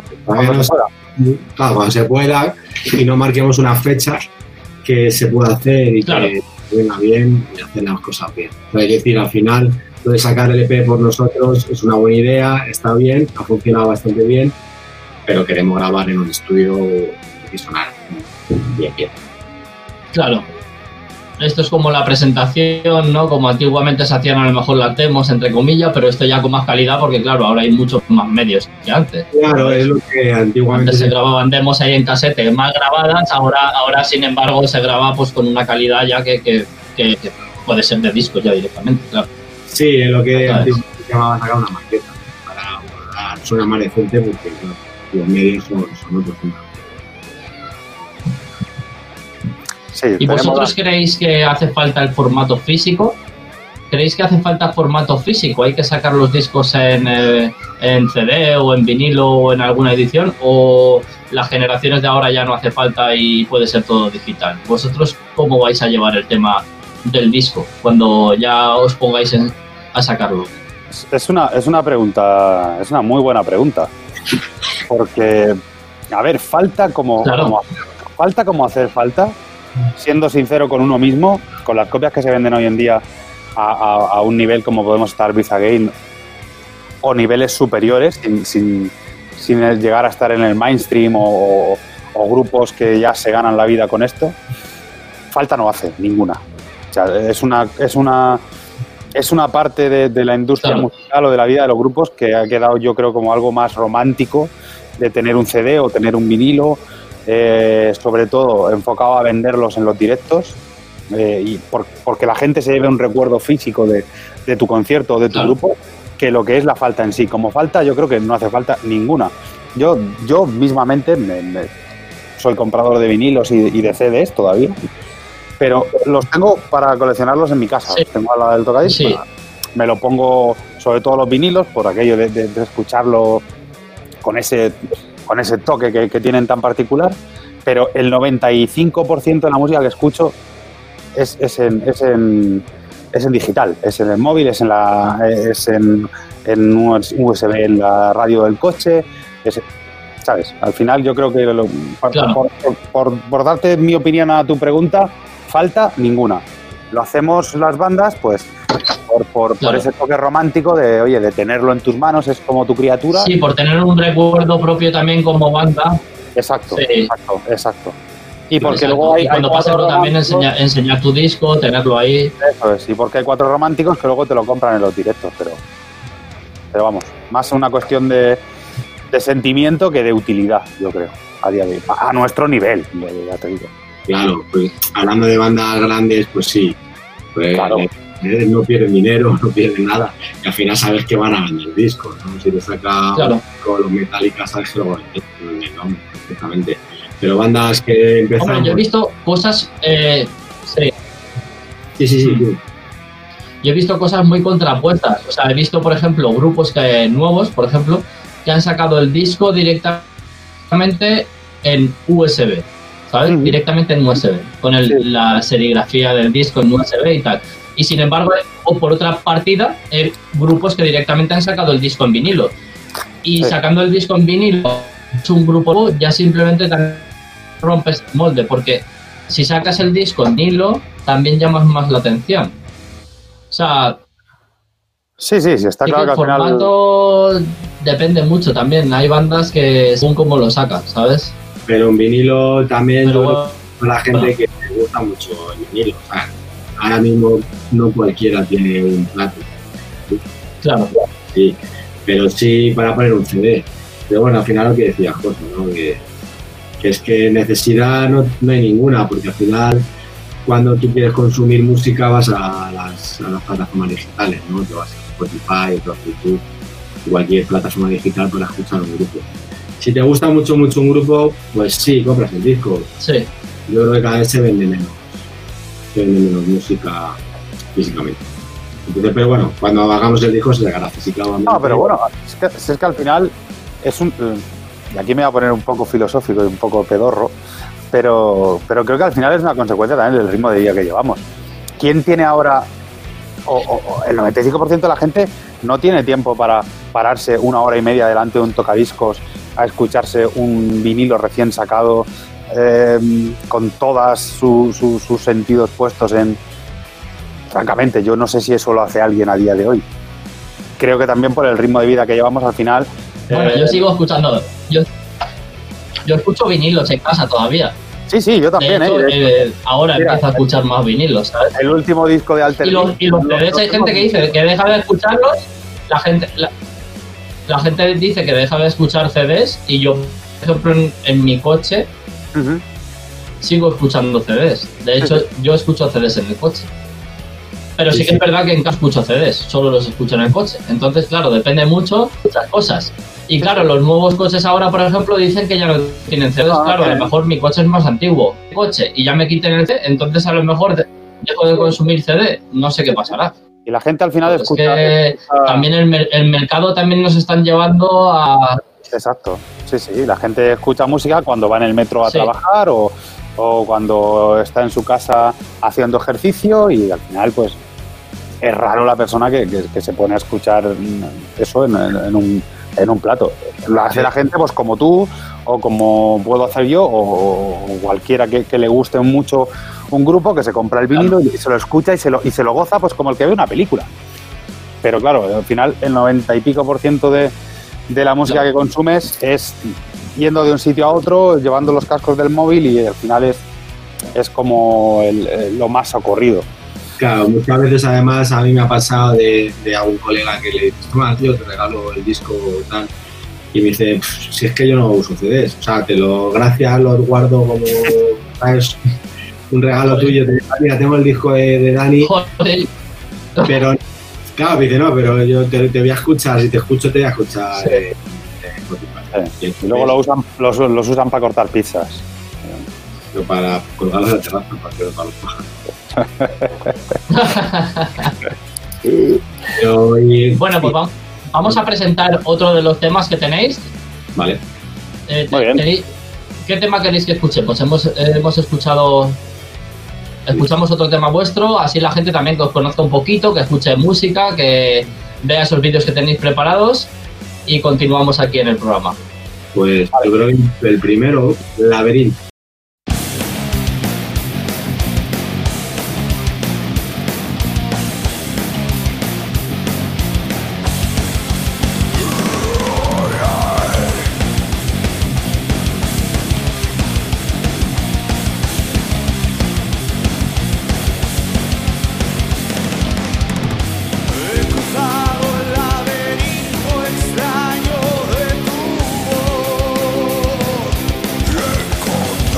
se pueda y no marquemos una fecha que se pueda hacer y que venga bien y hacer las cosas bien. Es decir, al final, lo de sacar el EP por nosotros es una buena idea, está bien, ha funcionado bastante bien, pero queremos grabar en un estudio y sonar bien. Claro. Esto es como la presentación, ¿no? Como antiguamente se hacían a lo mejor las demos, entre comillas, pero esto ya con más calidad porque, claro, ahora hay muchos más medios que antes. Claro, es lo que antiguamente... Antes se grababan demos ahí en casete más grabadas, ahora sin embargo, se graba pues con una calidad ya que puede ser de discos ya directamente, claro. Sí, es lo que antiguamente se llamaba sacar una maqueta para suena más decente porque claro, los medios son otros. Sí, ¿Y vosotros creéis que hace falta el formato físico? ¿Creéis que hace falta formato físico? ¿Hay que sacar los discos en CD o en vinilo o en alguna edición? ¿O las generaciones de ahora ya no hace falta y puede ser todo digital? ¿Vosotros cómo vais a llevar el tema del disco cuando ya os pongáis a sacarlo? Es una pregunta, es una muy buena pregunta. Porque, a ver, falta como hacer falta. Siendo sincero con uno mismo, con las copias que se venden hoy en día a un nivel como podemos estar With Again o niveles superiores sin llegar a estar en el mainstream o grupos que ya se ganan la vida con esto, falta no hace ninguna. O sea, es una parte de la industria musical o de la vida de los grupos que ha quedado, yo creo, como algo más romántico de tener un CD o tener un vinilo. Sobre todo enfocado a venderlos en los directos y porque la gente se lleve un recuerdo físico de tu concierto o de tu grupo, que lo que es la falta en sí. Como falta, yo creo que no hace falta ninguna. Yo mismamente soy comprador de vinilos y de CDs todavía, pero los tengo para coleccionarlos en mi casa. Sí. Tengo la del tocadiscos, me lo pongo sobre todo los vinilos por aquello de escucharlo con ese toque que tienen tan particular, pero el 95% de la música que escucho es en digital, es en el móvil, es en USB, en la radio del coche, ¿sabes? Al final yo creo que por darte mi opinión a tu pregunta, falta ninguna. Lo hacemos las bandas, pues por ese toque romántico de tenerlo en tus manos, es como tu criatura. Sí, por tener un recuerdo propio también como banda. Exacto. Y porque luego hay cuando pasa también enseñar tu disco, tenerlo ahí. Eso es, y porque hay 4 románticos que luego te lo compran en los directos, pero vamos, más una cuestión de sentimiento que de utilidad, yo creo, a día de hoy, a nuestro nivel, ya te digo. Claro, pues hablando de bandas grandes, pues sí, pues, claro. No pierden dinero, no pierden nada, y al final sabes que van a vender discos, ¿no? Si te saca con los Metallica, sabes que lo van a vender, ¿no? Perfectamente. Pero bandas que empezaron... Hombre, yo he visto cosas... Sí. Yo he visto cosas muy contrapuestas. O sea, he visto, por ejemplo, grupos nuevos, por ejemplo, que han sacado el disco directamente en USB, ¿sabes? Directamente en USB, con la serigrafía del disco en USB y tal. Y sin embargo, o por otra partida, grupos que directamente han sacado el disco en vinilo. Y sacando el disco en vinilo, es un grupo, ya simplemente rompes el molde, porque si sacas el disco en vinilo, también llamas más la atención. O sea... Sí, está claro que al formato depende mucho también. Hay bandas que según cómo lo sacas, ¿sabes? Pero un vinilo también, Pero yo creo bueno, que la gente que le gusta mucho el vinilo. O sea, ahora mismo no cualquiera tiene un plato. claro. Sí, pero sí para poner un CD. Pero bueno, al final lo que decía José, ¿no? Que es que necesidad no hay ninguna, porque al final cuando tú quieres consumir música vas a las plataformas digitales, ¿no? Te vas a Spotify, a YouTube, cualquier plataforma digital para escuchar un grupo. Si te gusta mucho un grupo, pues sí, compras el disco. Sí. Yo creo que cada vez se vende menos música físicamente. Entonces, pero bueno, cuando hagamos el disco se llegará físicamente. No, pero bueno, es que al final es un... Y aquí me voy a poner un poco filosófico y un poco pedorro, pero creo que al final es una consecuencia también del ritmo de vida que llevamos. ¿Quién tiene ahora, o el 95% de la gente no tiene tiempo para pararse 1 hora y media delante de un tocadiscos a escucharse un vinilo recién sacado con todos sus sentidos puestos en... Francamente, yo no sé si eso lo hace alguien a día de hoy. Creo que también por el ritmo de vida que llevamos al final... Bueno, yo sigo escuchando. Yo escucho vinilos en casa todavía. Sí, yo también. De hecho, ahora empiezo a escuchar más vinilos, ¿sabes? El último disco de Alter Ego. Y los CDs hay gente que dice que deja de escucharlos. La gente dice que deja de escuchar CDs y yo, por ejemplo, en mi coche sigo escuchando CDs. De hecho, yo escucho CDs en el coche. Pero sí que es verdad que en casa escucho CDs, solo los escucho en el coche. Entonces, claro, depende mucho de otras cosas. Y claro, los nuevos coches ahora, por ejemplo, dicen que ya no tienen CDs. Claro, a lo mejor mi coche es más antiguo. Y ya me quiten el CD, entonces a lo mejor dejo de consumir CD. No sé qué pasará. Y la gente al final escucha... También el mercado también nos están llevando a... Exacto, sí. La gente escucha música cuando va en el metro a trabajar o cuando está en su casa haciendo ejercicio y al final pues es raro la persona que se pone a escuchar eso en un plato. Lo hace la gente pues como tú o como puedo hacer yo o cualquiera que le guste mucho un grupo, que se compra el vinilo y se lo escucha y se lo goza pues como el que ve una película. Pero claro, al final el 90 y pico % de la música que consumes es yendo de un sitio a otro, llevando los cascos del móvil y al final es como lo más socorrido. Claro, muchas veces además a mí me ha pasado de algún colega que le dices, toma tío, te regalo el disco tal, y me dice, si es que yo no uso CDs, o sea, gracias, los guardo como, ¿sabes? Un regalo tuyo, mira, tengo el disco de Dani, pero claro, me dice, no, pero yo te voy a escuchar, si te escucho te voy a escuchar. Y luego los usan para cortar pizzas. Pero para colgarlos en la terraza, para que no los cojan. Bueno, pues vamos a presentar otro de los temas que tenéis. Vale. Muy bien. ¿Qué tema queréis que escuchemos? Hemos escuchado... Escuchamos otro tema vuestro, así la gente también que os conozca un poquito, que escuche música, que vea esos vídeos que tenéis preparados y continuamos aquí en el programa. Pues yo creo que el primero, Laberinto. Extraño de tu voz.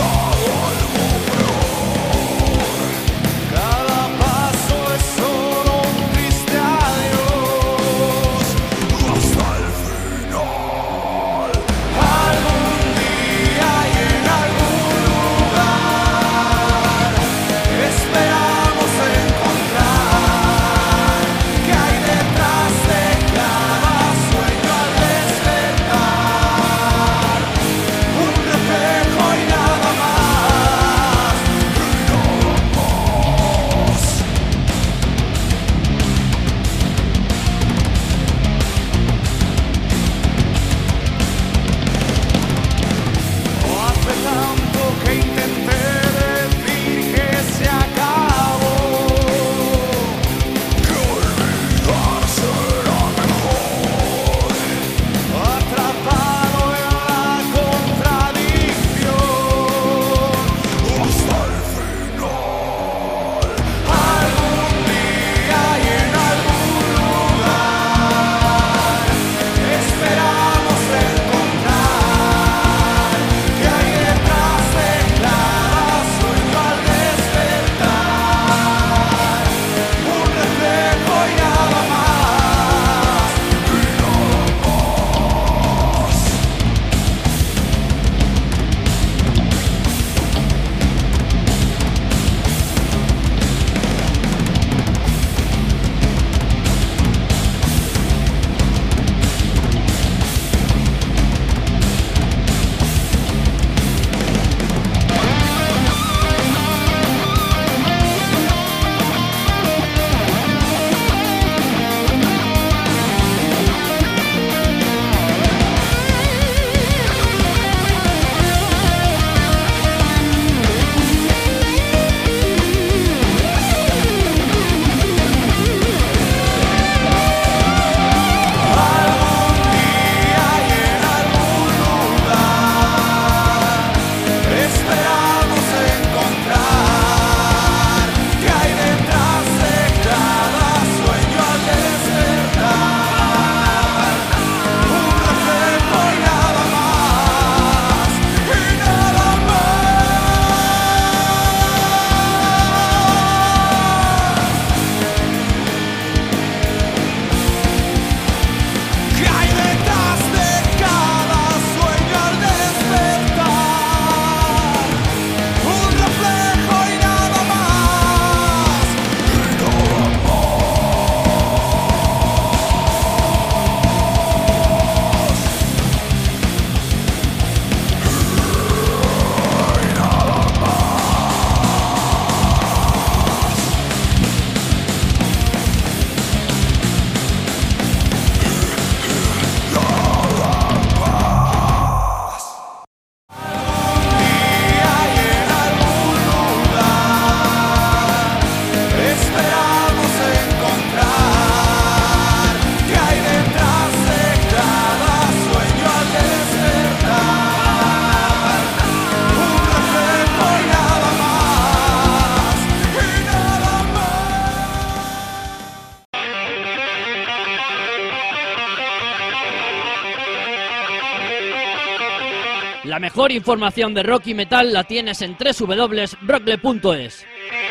La mejor información de rock y metal la tienes en www.rockle.es.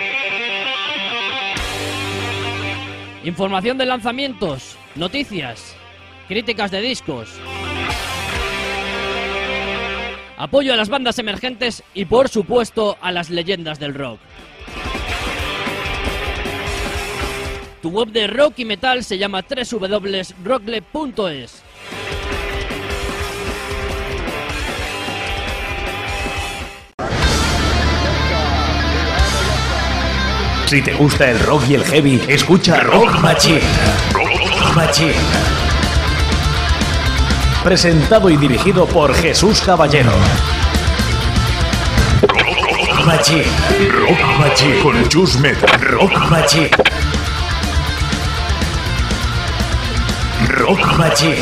Información de lanzamientos, noticias, críticas de discos, apoyo a las bandas emergentes y, por supuesto, a las leyendas del rock. Tu web de rock y metal se llama www.rockle.es. Si te gusta el rock y el heavy, escucha Rock Machine. Rock Machine. Presentado y dirigido por Jesús Caballero. Rock Machine. Rock Machine con Just Metal. Rock Machine. Rock Machine.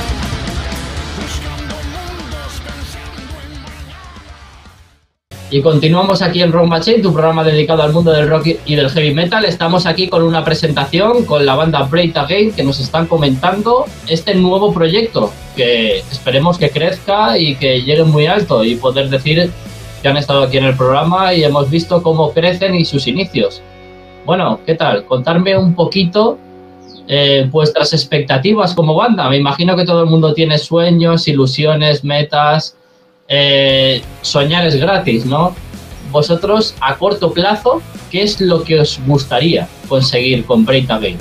Y continuamos aquí en Rock Machine, tu programa dedicado al mundo del rock y del heavy metal. Estamos aquí con una presentación con la banda Break Again, que nos están comentando este nuevo proyecto, que esperemos que crezca y que llegue muy alto, y poder decir que han estado aquí en el programa y hemos visto cómo crecen y sus inicios. Bueno, ¿qué tal? Contarme un poquito vuestras expectativas como banda. Me imagino que todo el mundo tiene sueños, ilusiones, metas. Soñar es gratis, ¿no? Vosotros, a corto plazo, ¿qué es lo que os gustaría conseguir con Break Again?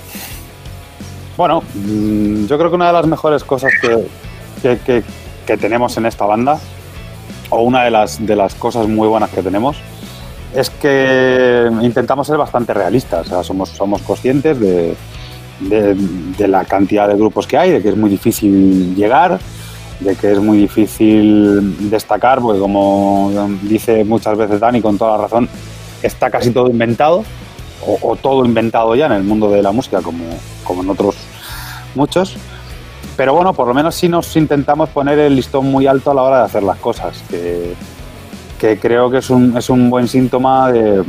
Bueno, yo creo que una de las mejores cosas que tenemos en esta banda, o una de las cosas muy buenas que tenemos, es que intentamos ser bastante realistas. O sea, somos conscientes de la cantidad de grupos que hay, de que es muy difícil llegar, de que es muy difícil destacar, porque como dice muchas veces Dani, con toda la razón, está casi todo inventado, o todo inventado ya en el mundo de la música, como en otros muchos. Pero bueno, por lo menos sí nos intentamos poner el listón muy alto a la hora de hacer las cosas, que creo que es un buen síntoma de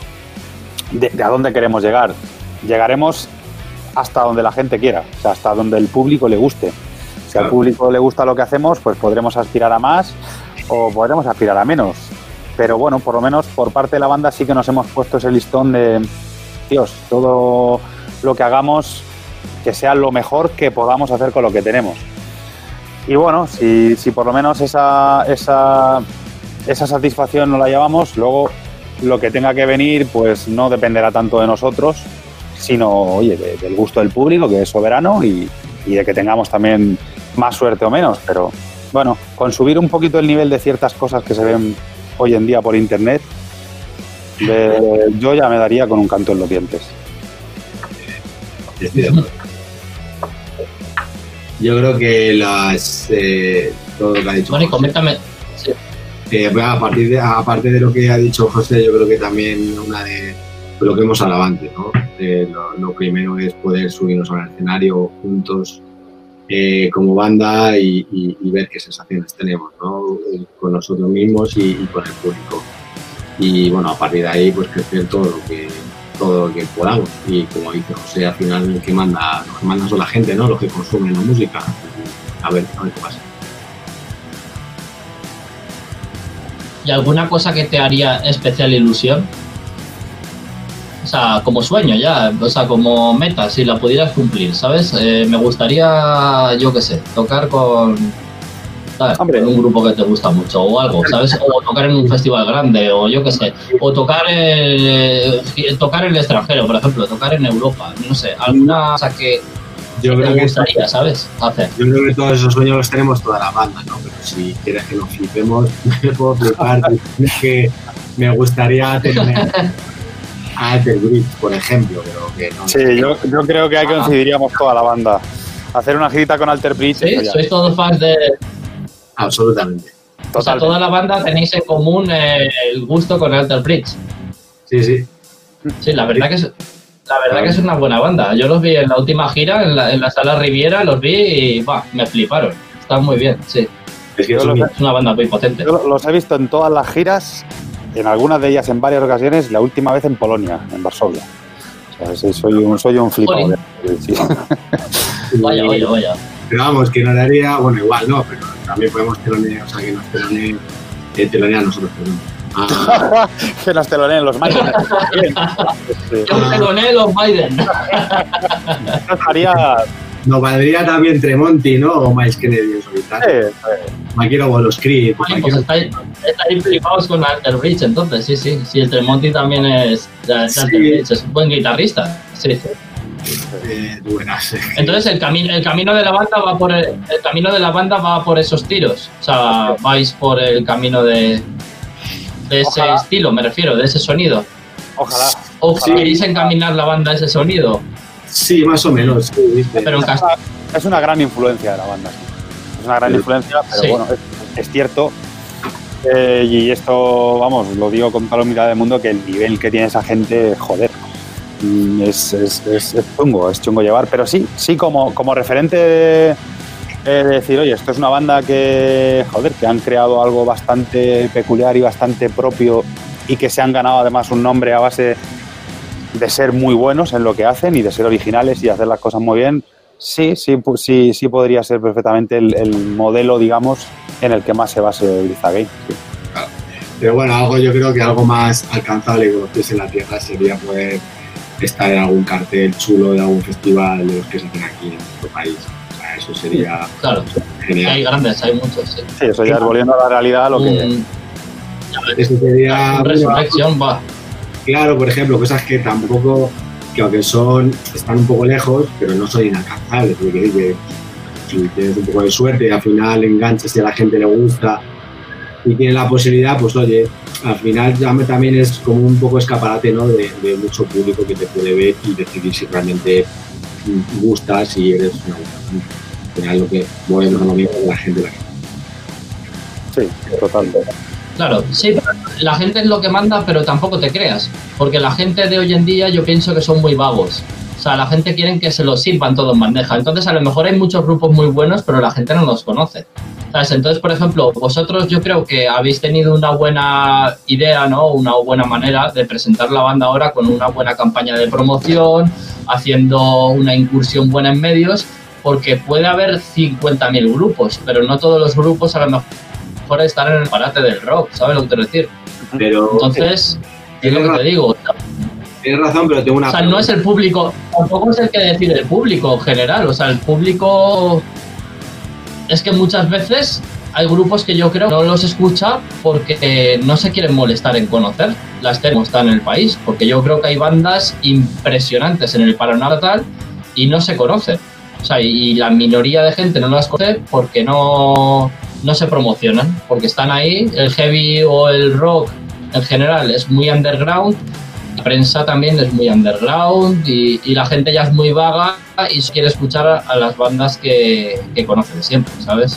a dónde queremos llegar. Llegaremos hasta donde la gente quiera, o sea, hasta donde el público le guste. Si al público le gusta lo que hacemos, pues podremos aspirar a más o podremos aspirar a menos. Pero bueno, por lo menos por parte de la banda sí que nos hemos puesto ese listón de, Dios, todo lo que hagamos que sea lo mejor que podamos hacer con lo que tenemos. Y bueno, si por lo menos esa satisfacción no la llevamos, luego lo que tenga que venir pues no dependerá tanto de nosotros, sino, oye, del gusto del público, que es soberano, y de que tengamos también más suerte o menos. Pero bueno, con subir un poquito el nivel de ciertas cosas que se ven hoy en día por internet, yo ya me daría con un canto en los dientes. Yo creo que todo lo que ha dicho Bueno, y José, coméntame. Sí. Aparte de lo que ha dicho José, yo creo que también una de lo que hemos hablado antes, ¿no? Lo primero es poder subirnos al escenario juntos como banda y ver qué sensaciones tenemos, ¿no? Con nosotros mismos y con el público. Y bueno, a partir de ahí, pues crecer todo lo que podamos. Y como dice José, al final lo que manda son la gente, ¿no? Los que consumen la música. A ver qué pasa. ¿Y alguna cosa que te haría especial ilusión? O sea, como sueño ya, o sea, como meta, si la pudieras cumplir, ¿sabes? Me gustaría, yo qué sé, tocar con un grupo que te gusta mucho o algo, ¿sabes? O tocar en un festival grande, o yo qué sé, o tocar en el extranjero, por ejemplo, tocar en Europa, no sé, alguna cosa que Yo creo te que gustaría, ¿sabes? Hacer. Yo creo que todos esos sueños los tenemos toda la banda, ¿no? Pero si quieres que nos flipemos, me puedo flipar. Es que me gustaría tener a Alter Bridge, por ejemplo. Pero que no. Sí, yo creo que ahí coincidiríamos toda la banda. Hacer una girita con Alter Bridge. Sí, sois todos fans de... Absolutamente. O sea, toda la banda tenéis en común el gusto con Alter Bridge. Sí, sí. Sí, la verdad que es una buena banda. Yo los vi en la última gira, en la Sala Riviera, los vi y me fliparon. Están muy bien, sí. Es que es una banda muy potente. Yo los he visto en todas las giras, en algunas de ellas en varias ocasiones, la última vez en Polonia, en Varsovia. O sea, soy un flipado. Sí. Vaya. Pero vamos, que nos daría, bueno, igual no, pero también podemos telonear, o sea, que nos telonear nosotros, perdón. Que nos teloneen los Biden. Yo teloné los Biden. Nos valdría también Tremonti, ¿no? O Miles Kennedy en solitario. Me quiero con los Creed. Bueno, pues estáis flipados con Alter Bridge, entonces, sí. Sí, el Tremonti también es de Alter Bridge, es un buen guitarrista. Sí. Entonces el camino de la banda va por el camino de la banda va por esos tiros. O sea, vais por el camino de ese estilo, me refiero, de ese sonido. Ojalá. ¿O queréis encaminar la banda a ese sonido? Sí, más o menos. Sí, pero es una gran influencia de la banda. Sí. Es una gran influencia, pero bueno, es cierto. Y esto, vamos, lo digo con toda la humildad del mundo, que el nivel que tiene esa gente, joder, es chungo llevar. Pero sí, como referente de decir, oye, esto es una banda que, joder, que han creado algo bastante peculiar y bastante propio y que se han ganado además un nombre a base de ser muy buenos en lo que hacen y de ser originales y hacer las cosas muy bien, sí podría ser perfectamente el modelo, digamos, en el que más se base Blizagame. Sí. Claro. Pero bueno, yo creo que algo más alcanzable con los pies en la tierra sería poder estar en algún cartel chulo de algún festival de los que se hacen aquí en nuestro país. O sea, eso sería genial. Hay grandes, hay muchos. Sí, eso ya es volviendo a la realidad lo que... Eso sería... Resurrección, va. Claro, por ejemplo, cosas que tampoco, que aunque están un poco lejos, pero no son inalcanzables, porque si tienes un poco de suerte y al final enganchas y a la gente le gusta y tiene la posibilidad, pues oye, al final también es como un poco escaparate, ¿no? de mucho público que te puede ver y decidir si realmente gustas y eres una buena banda. Al final lo que movemos a lo mismo la gente. Sí, totalmente. Claro, sí, la gente es lo que manda, pero tampoco te creas, porque la gente de hoy en día yo pienso que son muy vagos. O sea, la gente quiere que se los sirvan todo en bandeja. Entonces, a lo mejor hay muchos grupos muy buenos, pero la gente no los conoce. ¿Sabes? Entonces, por ejemplo, vosotros yo creo que habéis tenido una buena idea, ¿no? Una buena manera de presentar la banda ahora con una buena campaña de promoción, haciendo una incursión buena en medios, porque puede haber 50.000 grupos, pero no todos los grupos a lo mejor estar en el parate del rock, ¿sabes lo que quiero decir? Pero entonces, es lo que te digo. Tienes razón, pero tengo una... O sea, no es el público, tampoco es el que decide el público en general, o sea, el público... Es que muchas veces hay grupos que yo creo que no los escucha porque no se quieren molestar en conocer las que están en el país, porque yo creo que hay bandas impresionantes en el panorama tal y no se conocen. O sea, y la minoría de gente no las conoce porque no se promocionan, porque están ahí. El heavy o el rock en general es muy underground, la prensa también es muy underground y la gente ya es muy vaga y quiere escuchar a las bandas que conoce de siempre, ¿sabes?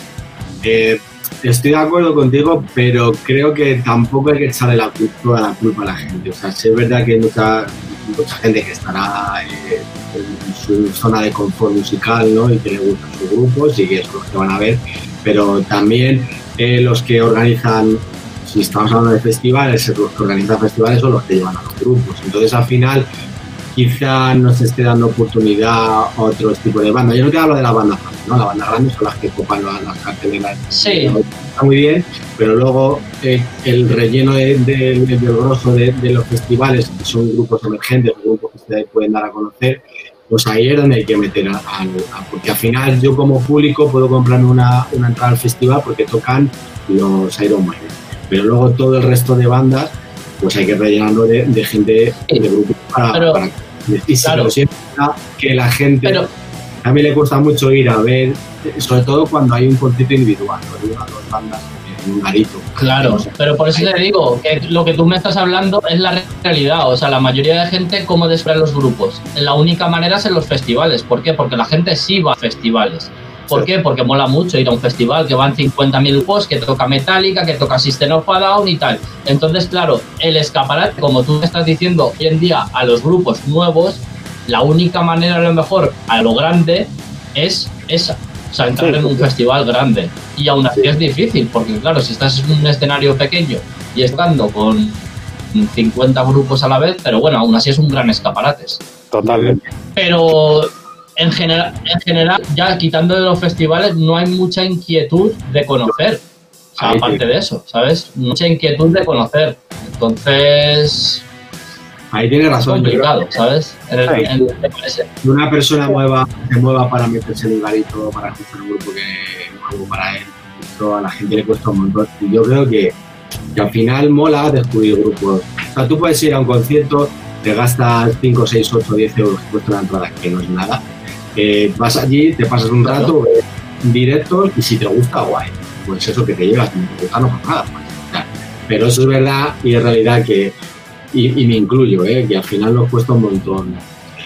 Estoy de acuerdo contigo, pero creo que tampoco hay que echarle toda la culpa a la gente. O sea, sí es verdad que hay mucha gente que estará en su zona de confort musical, ¿no? Y que le gustan sus grupos y que es los que van a ver, pero también los que organizan, si estamos hablando de festivales, los que organizan festivales son los que llevan a los grupos. Entonces, al final, quizá no se esté dando oportunidad a otros tipos de bandas. Yo no te hablo de las bandas grandes, ¿no? Las bandas grandes son las que copan las carteleras. Sí. Está muy bien, pero luego el relleno del grosso de los festivales, que son grupos emergentes, grupos que se pueden dar a conocer, pues ahí es donde hay que meter porque al final yo como público puedo comprarme una entrada al festival porque tocan los Iron Maiden, pero luego todo el resto de bandas pues hay que rellenarlo de gente, de grupos para y claro, siempre que la gente a mí le cuesta mucho ir a ver, sobre todo cuando hay un concierto individual, ¿no? Una o dos bandas en un garito. Claro, pero por eso te digo que lo que tú me estás hablando es la realidad. O sea, la mayoría de gente, ¿cómo descubren los grupos? La única manera es en los festivales. ¿Por qué? Porque la gente sí va a festivales. ¿Por qué? Porque mola mucho ir a un festival que van 50.000 grupos, que toca Metallica, que toca System of a Down y tal. Entonces, claro, el escaparate, como tú me estás diciendo hoy en día a los grupos nuevos, la única manera a lo mejor a lo grande es esa. O sea, entrar en un festival grande. Y aún así es difícil, porque claro, si estás en un escenario pequeño y estando con 50 grupos a la vez, pero bueno, aún así es un gran escaparate. Totalmente. Pero En general, ya quitando de los festivales, no hay mucha inquietud de conocer. O sea, aparte de eso, ¿sabes? Mucha inquietud de conocer. Entonces... Ahí tiene razón. Es complicado, ¿sabes? Una persona se mueva para meterse en un garito, para escuchar un grupo que es nuevo para él, esto a la gente le cuesta un montón. Y yo creo que al final mola descubrir grupos. O sea, tú puedes ir a un concierto, te gastas 5, 6, 8, 10 euros que cuesta la entrada, que no es nada. Vas allí, te pasas un rato, directos, y si te gusta, guay. Pues eso que te llevas, si no te gusta, no pasa nada. Pues, o sea, pero eso es verdad y es realidad que, y me incluyo, que al final nos cuesta un montón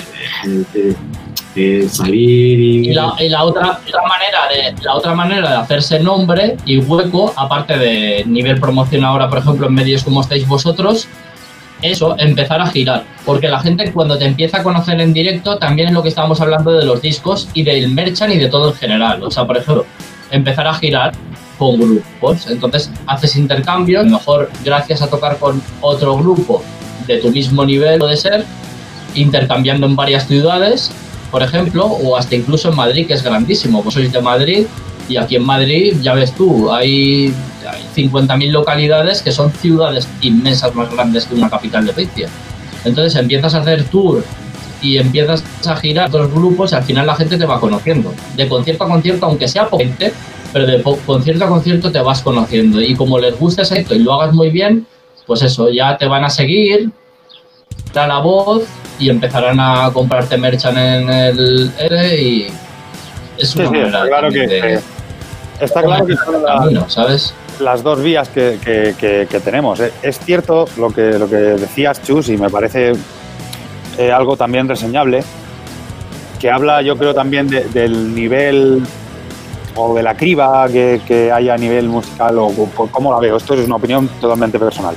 salir y la otra manera de hacerse nombre y hueco, aparte de nivel promoción ahora, por ejemplo, en medios como estáis vosotros, eso, empezar a girar, porque la gente cuando te empieza a conocer en directo también es lo que estábamos hablando de los discos y del merchant y de todo en general. O sea, por ejemplo, empezar a girar con grupos, entonces haces intercambios, mejor gracias a tocar con otro grupo de tu mismo nivel, puede ser, intercambiando en varias ciudades, por ejemplo, o hasta incluso en Madrid, que es grandísimo. Vos sois de Madrid y aquí en Madrid, ya ves tú, hay 50.000 localidades que son ciudades inmensas, más grandes que una capital de provincia. Entonces empiezas a hacer tour y empiezas a girar otros grupos y al final la gente te va conociendo. De concierto a concierto, aunque sea potente, pero de concierto a concierto te vas conociendo. Y como les gusta ese acto y lo hagas muy bien, pues eso, ya te van a seguir, da la voz y empezarán a comprarte merchan en el R y es una manera está claro que son ¿sabes? Las dos vías que tenemos. Es cierto lo que decías, Chus, y me parece algo también reseñable, que habla, yo creo, también del nivel o de la criba que hay a nivel musical, o cómo la veo. Esto es una opinión totalmente personal.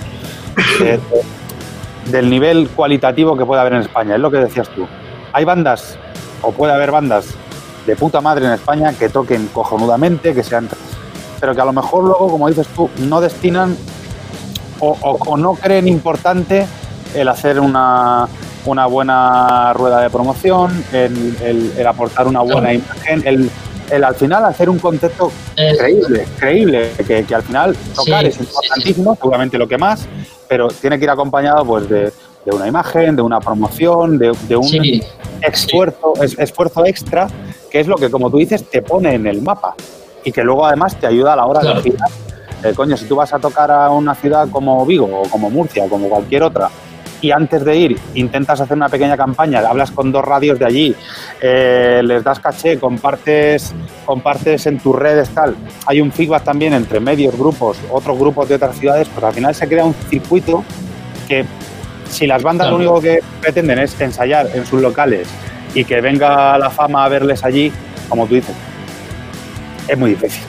Del nivel cualitativo que puede haber en España, es lo que decías tú. Hay bandas, o puede haber bandas de puta madre en España que toquen cojonudamente, que sean, pero que a lo mejor luego, como dices tú, no destinan o no creen importante el hacer una buena rueda de promoción, el aportar una buena imagen, el al final hacer un concepto creíble, que al final tocar es importantísimo, seguramente lo que más, pero tiene que ir acompañado pues de una imagen, de una promoción, de un esfuerzo extra, que es lo que, como tú dices, te pone en el mapa y que luego además te ayuda a la hora de girar. Coño, si tú vas a tocar a una ciudad como Vigo o como Murcia o como cualquier otra y antes de ir intentas hacer una pequeña campaña, hablas con 2 radios de allí, les das caché, compartes en tus redes, tal, hay un feedback también entre medios, grupos, otros grupos de otras ciudades, pues al final se crea un circuito que, si las bandas lo único que pretenden es ensayar en sus locales y que venga la fama a verles allí, como tú dices, es muy difícil.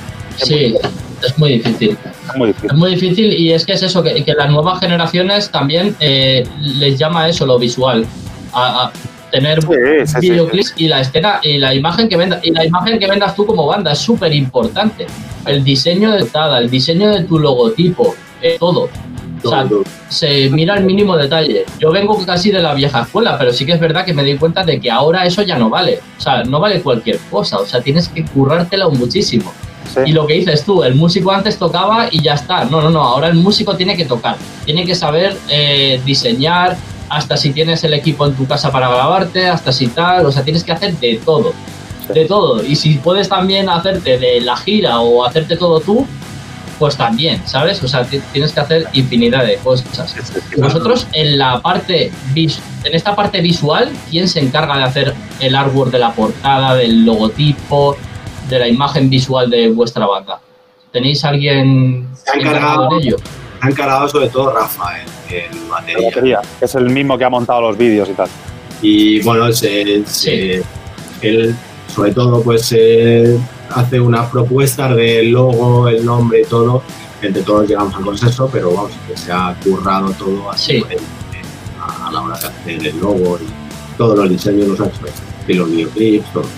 Es muy difícil. Es muy difícil y es que es eso, que las nuevas generaciones también les llama eso, lo visual, a tener videoclips y la escena y la imagen que vendas tú como banda es súper importante. El diseño de portada, el diseño de tu logotipo, todo. O sea, se mira el mínimo detalle. Yo vengo casi de la vieja escuela, pero sí que es verdad que me di cuenta de que ahora eso ya no vale. O sea, no vale cualquier cosa. O sea, tienes que currártelo muchísimo. Sí. Y lo que dices tú, el músico antes tocaba y ya está. No, ahora el músico tiene que tocar. Tiene que saber diseñar, hasta si tienes el equipo en tu casa para grabarte, hasta si tal. O sea, tienes que hacer de todo. Sí. De todo. Y si puedes también hacerte de la gira o hacerte todo tú, pues también, ¿sabes? O sea, tienes que hacer infinidad de cosas. Y vosotros, en esta parte visual, ¿quién se encarga de hacer el artwork de la portada, del logotipo, de la imagen visual de vuestra banda? ¿Tenéis alguien encargado de ello? Ha encargado sobre todo Rafa en batería. Es el mismo que ha montado los vídeos y tal. Y bueno, él sobre todo pues hace unas propuestas del logo, el nombre y todo. Entre todos llegamos al consenso, pero vamos, que se ha currado todo así a la hora de hacer el logo y todos los diseños los ha hecho, y los videoclips, todo.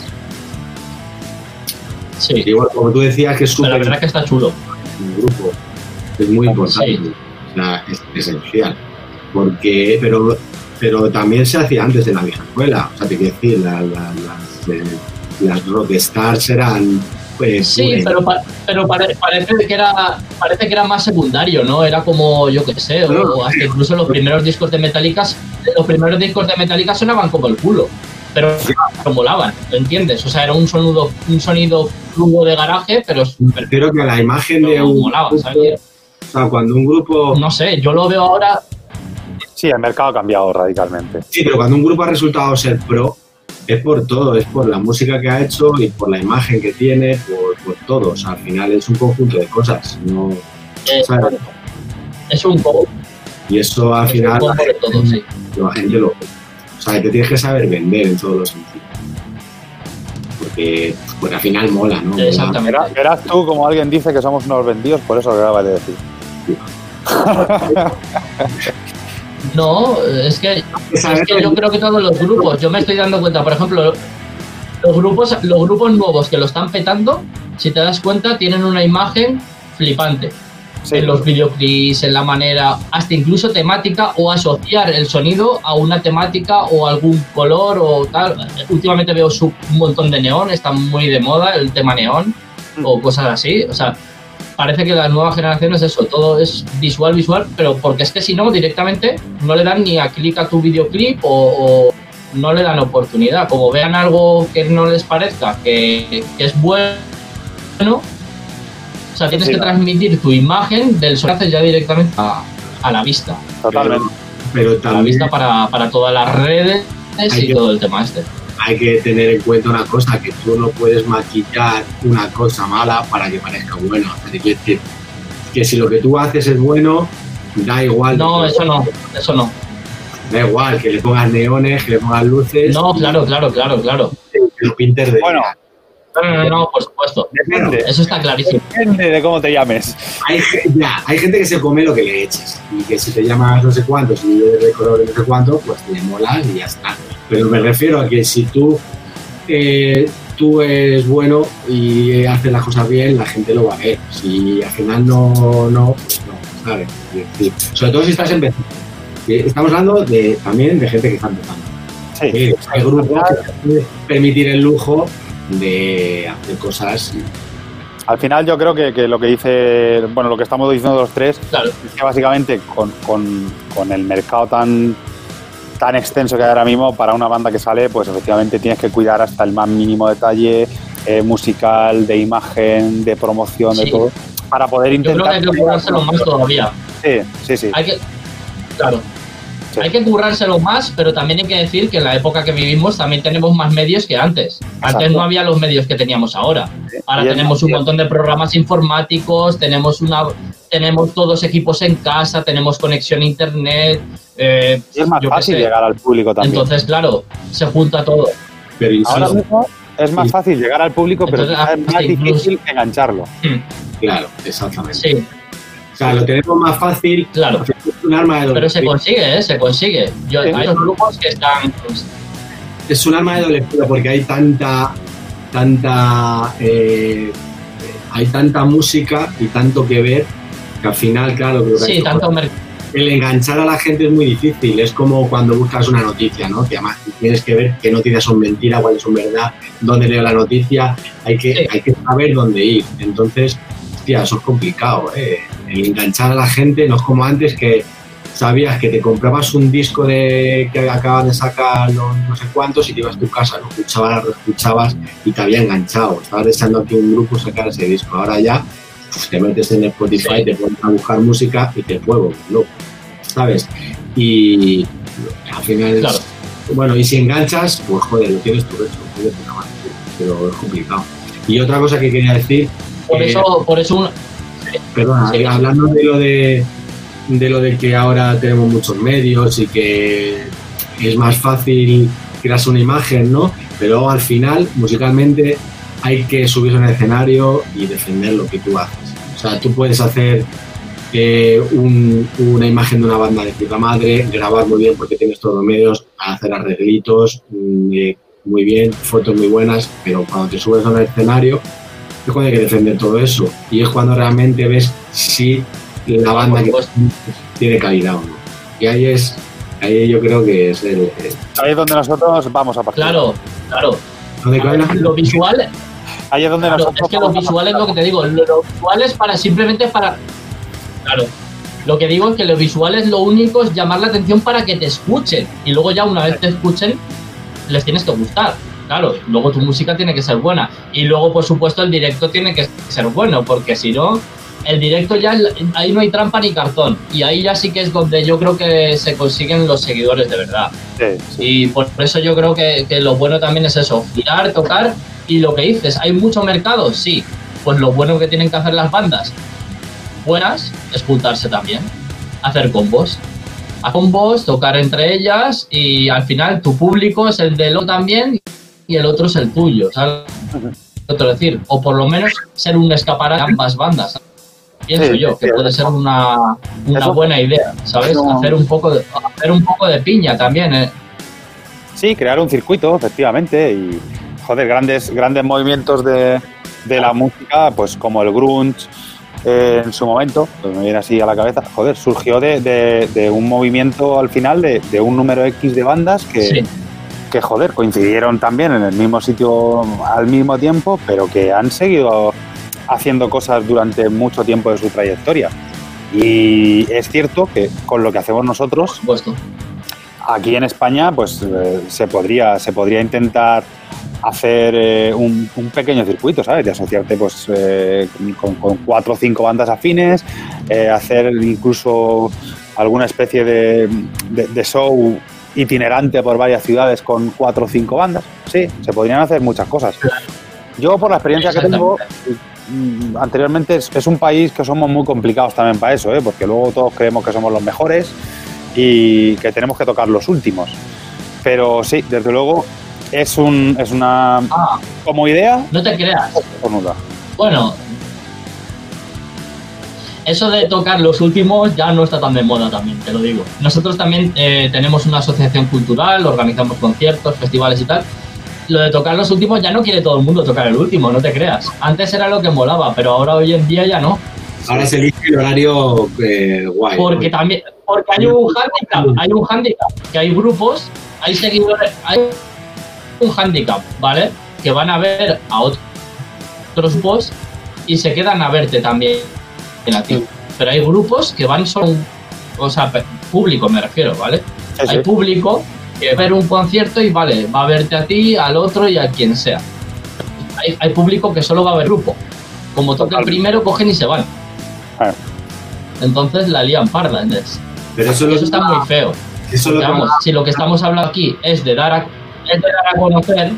Sí. Y bueno, como tú decías, que es súper... La verdad que está chulo. Un grupo es muy importante, o sea, es esencial. Porque, pero también se hacía antes en la vieja escuela. O sea, te quiero decir, las las rockstars eran pues sí, pero parece que era más secundario, ¿no? Era como, yo qué sé, o hasta incluso los primeros discos de Metallica sonaban como el culo, pero molaban, ¿lo entiendes? O sea, era un sonido crudo de garaje, pero creo que la imagen de un molaba, grupo, ¿sabes? o sea, cuando un grupo, no sé, yo lo veo ahora. Sí, el mercado ha cambiado radicalmente. Sí, pero cuando un grupo ha resultado ser pro, es por todo, es por la música que ha hecho y por la imagen que tiene, por todo. O sea, al final es un conjunto de cosas. No, ¿sabes? Es un poco. Y eso al final la gente lo... O sea, te tienes que saber vender en todos los sentidos. Porque al final mola, ¿no? Exactamente. Verás tú como alguien dice que somos unos vendidos, por eso lo acabas de decir. No, es que yo creo que todos los grupos, yo me estoy dando cuenta, por ejemplo, los grupos nuevos que lo están petando, si te das cuenta, tienen una imagen flipante. Sí. En los videoclips, en la manera, hasta incluso temática, o asociar el sonido a una temática o algún color o tal. Últimamente veo un montón de neón, está muy de moda el tema neón o cosas así. O sea, parece que la nueva generación es eso, todo es visual, pero porque es que si no, directamente no le dan ni a clic a tu videoclip o no le dan oportunidad. Como vean algo que no les parezca que es bueno, o sea, tienes que transmitir tu imagen del sonido ya directamente a la vista. Totalmente. Pero también a la vista para todas las redes y todo el tema este. Hay que tener en cuenta una cosa, que tú no puedes maquillar una cosa mala para que parezca bueno. Es decir, que si lo que tú haces es bueno, da igual. No, eso no. Da igual, que le pongas neones, que le pongas luces. No, claro. Que lo pintes de... Bueno. No, por supuesto. Depende. Eso está clarísimo. Depende de cómo te llames. Hay gente que se come lo que le eches. Y que si te llamas no sé cuántos y eres de color no sé cuánto, pues te molas y ya está. Pero me refiero a que si tú eres bueno y haces las cosas bien, la gente lo va a ver. Si al final no, pues no, ¿sabes? Sobre todo si estás empezando. Estamos hablando también de gente que está empezando. Sí. Hay grupos que pueden permitir el lujo de hacer cosas. Al final yo creo que lo que dice, bueno, lo que estamos diciendo los tres, claro, es que básicamente con el mercado tan extenso que hay ahora mismo, para una banda que sale, pues efectivamente tienes que cuidar hasta el más mínimo detalle musical, de imagen, de promoción, de todo, para poder intentar... Yo creo que hay que currárselo más todavía. Sí. Claro. Sí. Hay que currárselo más, pero también hay que decir que en la época que vivimos también tenemos más medios que antes. Antes Exacto. no había los medios que teníamos ahora. Ahora tenemos un montón de programas informáticos, tenemos todos equipos en casa, tenemos conexión a internet. Y es más fácil llegar al público también. Entonces, claro, se junta todo. Pero ahora mismo es más fácil llegar al público, pero es más difícil engancharlo. Claro, exactamente. Sí. O sea, lo tenemos más fácil. Claro. Es un arma de doble pero se consigue, se consigue. Hay los grupos que están... Es un arma de doble filo porque hay tanta música y tanto que ver que al final, claro... Sí, tanto el enganchar a la gente es muy difícil. Es como cuando buscas una noticia, ¿no? Que además tienes que ver qué noticias son mentiras, cuáles son verdad, dónde leo la noticia. Hay que saber dónde ir. Entonces, hostia, eso es complicado, ¿eh? El enganchar a la gente no es como antes, que sabías que te comprabas un disco que acaban de sacar no sé cuántos y te ibas a tu casa, lo escuchabas y te había enganchado. Estabas deseando que un grupo sacara ese disco. Ahora ya te metes en Spotify, te pones a buscar música y te juego, ¿no? ¿Sabes? Y al final claro. Bueno, y si enganchas, pues joder, lo tienes tú hecho, pero es complicado. Y otra cosa que quería decir... Por eso perdona, hablando de lo de que ahora tenemos muchos medios y que es más fácil crearse una imagen, ¿no? Pero al final, musicalmente, hay que subirse en el escenario y defender lo que tú haces. O sea, tú puedes hacer una imagen de una banda de puta madre, grabar muy bien porque tienes todos los medios, hacer arreglitos, muy bien, fotos muy buenas, pero cuando te subes al escenario es cuando hay que defender todo eso y es cuando realmente ves si la banda que tiene calidad o no. Y ahí yo creo que es ahí es donde nosotros vamos a partir. Claro. Lo visual... Ahí es donde nosotros... Es que lo visual es lo que te digo. Lo visual es simplemente para... Claro. Lo que digo es que lo visual es lo único, es llamar la atención para que te escuchen. Y luego ya una vez te escuchen, les tienes que gustar. Claro, luego tu música tiene que ser buena. Y luego, por supuesto, el directo tiene que ser bueno, porque si no, el directo ya, ahí no hay trampa ni cartón. Y ahí ya sí que es donde yo creo que se consiguen los seguidores de verdad. Sí. Y por eso yo creo que lo bueno también es eso, girar, tocar. Y lo que dices, ¿hay mucho mercado? Sí. Pues lo bueno que tienen que hacer las bandas buenas es juntarse también, hacer combos. A combos, tocar entre ellas y al final tu público es el del otro también y el otro es el tuyo, ¿sabes? Es decir, o por lo menos ser un escaparate de ambas bandas. Pienso yo que puede ser una buena idea, ¿sabes? Hacer un poco de piña también. Sí, crear un circuito, efectivamente, y joder, grandes movimientos de la música, pues como el grunge en su momento, pues me viene así a la cabeza, joder, surgió de un movimiento al final de un número X de bandas que joder, coincidieron también en el mismo sitio al mismo tiempo, pero que han seguido haciendo cosas durante mucho tiempo de su trayectoria. Y es cierto que con lo que hacemos nosotros, aquí en España, pues se podría intentar hacer un pequeño circuito, ¿sabes? De asociarte pues con 4 o 5 bandas afines, hacer incluso alguna especie de show itinerante por varias ciudades con 4 o 5 bandas. Sí, se podrían hacer muchas cosas. Yo, por la experiencia que tengo, anteriormente es un país que somos muy complicados también para eso, porque luego todos creemos que somos los mejores y que tenemos que tocar los últimos. Pero sí, desde luego es una como idea. No te creas. Bueno, eso de tocar los últimos ya no está tan de moda también, te lo digo. Nosotros también tenemos una asociación cultural, organizamos conciertos, festivales y tal. Lo de tocar los últimos ya no quiere todo el mundo tocar el último, no te creas. Antes era lo que molaba, pero ahora hoy en día ya no. Ahora se elige el horario guay. Porque hay un hándicap, que hay grupos, hay seguidores, hay un hándicap, ¿vale? Que van a ver a otros grupos y se quedan a verte también a ti. Pero hay grupos que van solo, o sea, público me refiero, ¿vale? Sí. Hay público que ver un concierto y vale, va a verte a ti, al otro y a quien sea. Hay público que solo va a ver grupo. Como toca el primero, cogen y se van. Entonces la lían parda, ¿entendés? Pero eso está muy feo. Porque, vamos, si lo que estamos hablando aquí es de dar a conocer,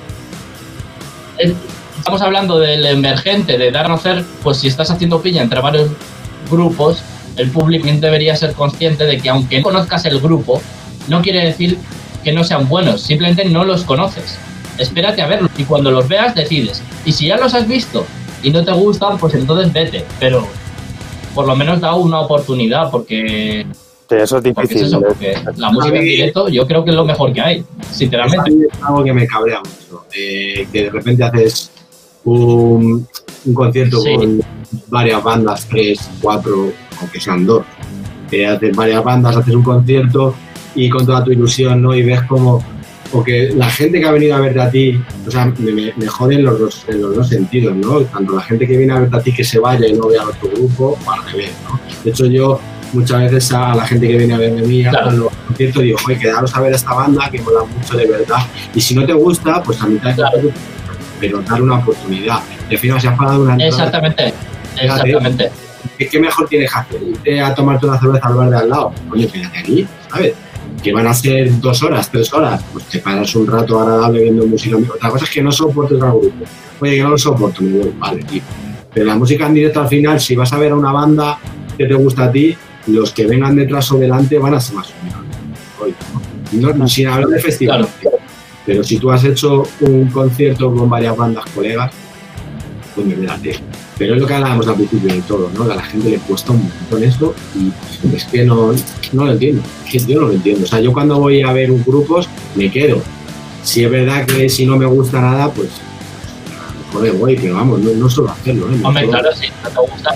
estamos hablando del emergente, de dar a conocer, pues si estás haciendo piña entre varios grupos, el público debería ser consciente de que aunque no conozcas el grupo, no quiere decir que no sean buenos, simplemente no los conoces. Espérate a verlos y cuando los veas decides. Y si ya los has visto y no te gustan, pues entonces vete, pero por lo menos da una oportunidad, porque sí, eso es difícil. Porque la música en directo yo creo que es lo mejor que hay, sinceramente. Es algo que me cabrea mucho, que de repente haces un concierto con varias bandas, 3, 4, aunque sean 2. Haces varias bandas, haces un concierto y con toda tu ilusión, ¿no? Y ves como porque la gente que ha venido a verte a ti, o sea, me joden en los dos sentidos, ¿no? Tanto la gente que viene a verte a ti que se vaya y no vea a otro grupo, o al revés, ¿no? De hecho, yo muchas veces a la gente que viene a verme a mí, claro, en los conciertos digo, joder, quedaros a ver a esta banda que mola mucho de verdad. Y si no te gusta, pues a mitad de pero dar una oportunidad. De fin, si has pagado una entrada. Exactamente. ¿Qué mejor tienes que hacer? Irte a tomarte una cerveza al bar de al lado. Oye, quédate aquí, ¿sabes? Que van a ser 2 horas, 3 horas, pues te paras un rato agradable viendo música. Otra cosa es que no soporto otro grupo. Oye, que no lo soporto, me voy, vale, tío. Pero la música en directo al final, si vas a ver a una banda que te gusta a ti, los que vengan detrás o delante van a ser más o menos. No, sin hablar de festival. Claro. Pero si tú has hecho un concierto con varias bandas colegas, pues mírate. Pero es lo que hablábamos al principio de todo, ¿no? Que a la gente le cuesta un montón esto y es que no lo entiendo. Es que yo no lo entiendo. O sea, yo cuando voy a ver un grupos me quedo. Si es verdad que si no me gusta nada, pues joder, voy, pero vamos, no suelo hacerlo, ¿eh? Hombre, claro, si no te gustas.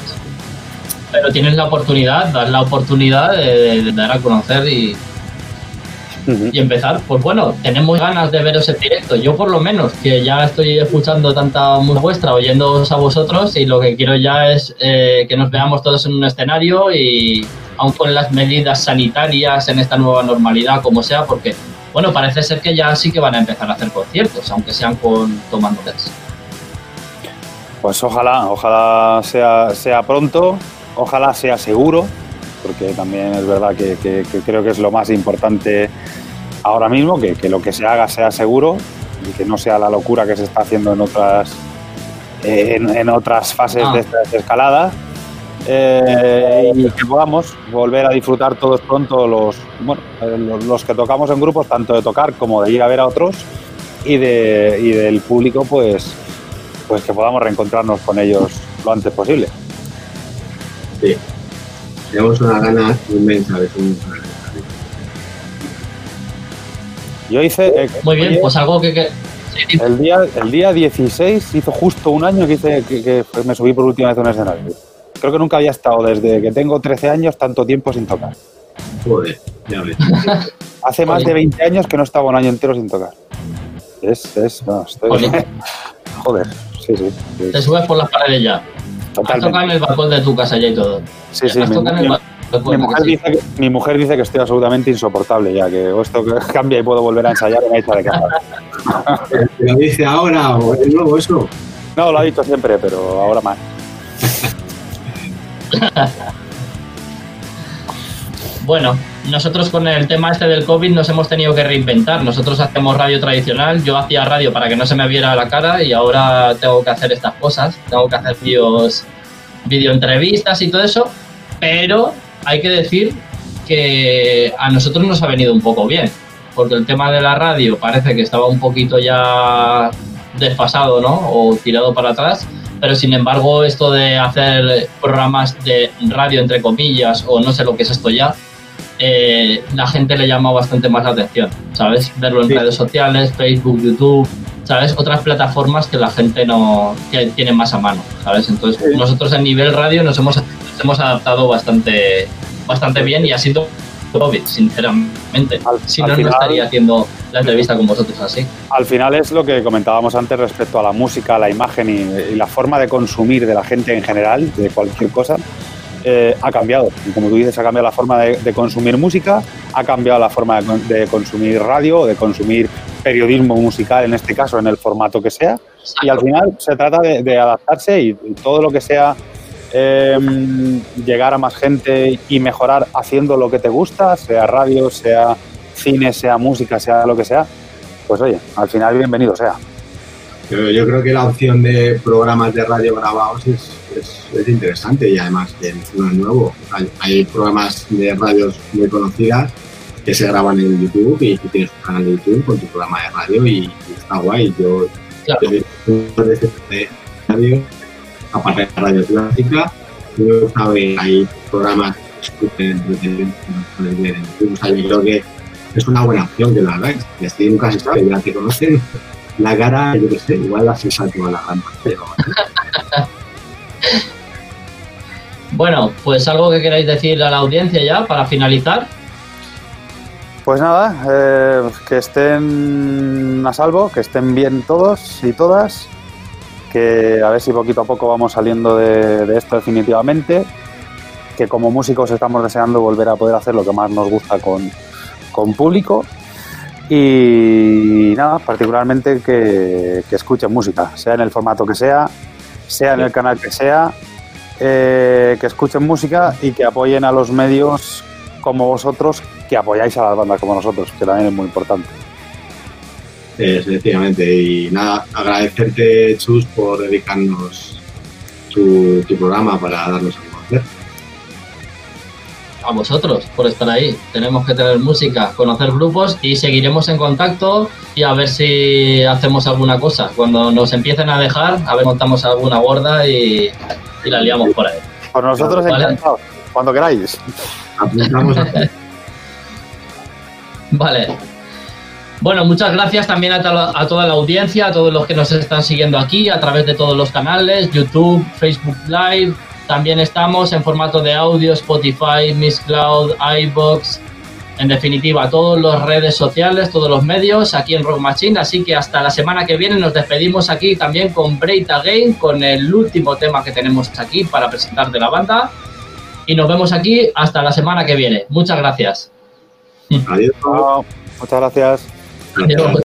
Pero tienes la oportunidad, das la oportunidad de dar a conocer y y empezar. Pues bueno, tenemos ganas de veros en directo. Yo por lo menos, que ya estoy escuchando tanta música vuestra, oyéndoos a vosotros, y lo que quiero ya es que nos veamos todos en un escenario y aún con las medidas sanitarias en esta nueva normalidad, como sea, porque bueno, parece ser que ya sí que van a empezar a hacer conciertos, aunque sean tomando test. Pues ojalá sea pronto, ojalá sea seguro, porque también es verdad que creo que es lo más importante ahora mismo, que lo que se haga sea seguro y que no sea la locura que se está haciendo en otras fases de esta escalada, y que podamos volver a disfrutar todos pronto los que tocamos en grupos, tanto de tocar como de ir a ver a otros, y del público, pues que podamos reencontrarnos con ellos lo antes posible. Sí, tenemos una gana inmensa de Yo hice... Muy bien, pues algo que sí. El día 16 hizo justo un año que me subí por última vez a un escenario. Creo que nunca había estado desde que tengo 13 años tanto tiempo sin tocar. Joder, ya ves. Hace más de 20 años que no estaba un año entero sin tocar. Joder, sí. Te subes por las paredes ya. Totalmente. Has tocado en el balcón de tu casa ya y todo. Sí. Mi mujer dice que estoy absolutamente insoportable ya, que esto cambia y puedo volver a ensayar y me echa de casa. ¿Lo dice ahora o es nuevo eso? No, lo ha dicho siempre, pero ahora más. Bueno, nosotros con el tema este del COVID nos hemos tenido que reinventar. Nosotros hacemos radio tradicional, yo hacía radio para que no se me viera la cara y ahora tengo que hacer estas cosas. Tengo que hacer videoentrevistas y todo eso, pero hay que decir que a nosotros nos ha venido un poco bien, porque el tema de la radio parece que estaba un poquito ya desfasado, ¿no? O tirado para atrás. Pero sin embargo, esto de hacer programas de radio, entre comillas, o no sé lo que es esto ya, la gente le llama bastante más la atención, ¿sabes? Verlo en redes sociales, Facebook, YouTube, ¿sabes? Otras plataformas que la gente que tiene más a mano, ¿sabes? Entonces, nosotros en nivel radio nos hemos adaptado bastante bien y ha sido COVID, sinceramente. Si no estaría haciendo la entrevista con vosotros así. Al final es lo que comentábamos antes respecto a la música, la imagen y la forma de consumir de la gente en general, de cualquier cosa, ha cambiado. Y como tú dices, ha cambiado la forma de consumir música, ha cambiado la forma de consumir radio, de consumir periodismo musical, en este caso, en el formato que sea. Y al final se trata de adaptarse y todo lo que sea llegar a más gente y mejorar haciendo lo que te gusta, sea radio, sea cine, sea música, sea lo que sea, pues oye, al final bienvenido sea. Yo creo que la opción de programas de radio grabados es interesante y además que no es nuevo. Hay programas de radios muy conocidas que se graban en YouTube y tú tienes un canal de YouTube con tu programa de radio y está guay. Yo de radio, aparte de la radio clásica, yo sabe, hay programas que escuchen en YouTube. O sea, yo creo que es una buena opción que la hagáis. Y así nunca se sabe, ya te conocen la cara, yo qué sé, igual la salto a la gama. Bueno, pues algo que queráis decir a la audiencia ya para finalizar. Pues nada, que estén a salvo, que estén bien todos y todas, que a ver si poquito a poco vamos saliendo de esto definitivamente, que como músicos estamos deseando volver a poder hacer lo que más nos gusta con público y nada, particularmente que escuchen música, sea en el formato que sea en el canal que sea, que escuchen música y que apoyen a los medios como vosotros, que apoyáis a las bandas como nosotros, que también es muy importante. Efectivamente, y nada, agradecerte, Chus, por dedicarnos tu programa para darnos a conocer. A vosotros por estar ahí. Tenemos que tener música, conocer grupos y seguiremos en contacto y a ver si hacemos alguna cosa. Cuando nos empiecen a dejar, a ver, montamos alguna gorda y la liamos por ahí. Por nosotros, ¿vale? Encantados, cuando queráis. Apuntamos a... Vale. Bueno, muchas gracias también a toda la audiencia, a todos los que nos están siguiendo aquí a través de todos los canales, YouTube, Facebook Live. También estamos en formato de audio, Spotify, Mixcloud, iVoox, En definitiva, todas las redes sociales, todos los medios aquí en Rock Machine. Así que hasta la semana que viene nos despedimos aquí también con Break Again, con el último tema que tenemos aquí para presentar de la banda. Y nos vemos aquí hasta la semana que viene. Muchas gracias. Adiós. Muchas gracias. Adiós.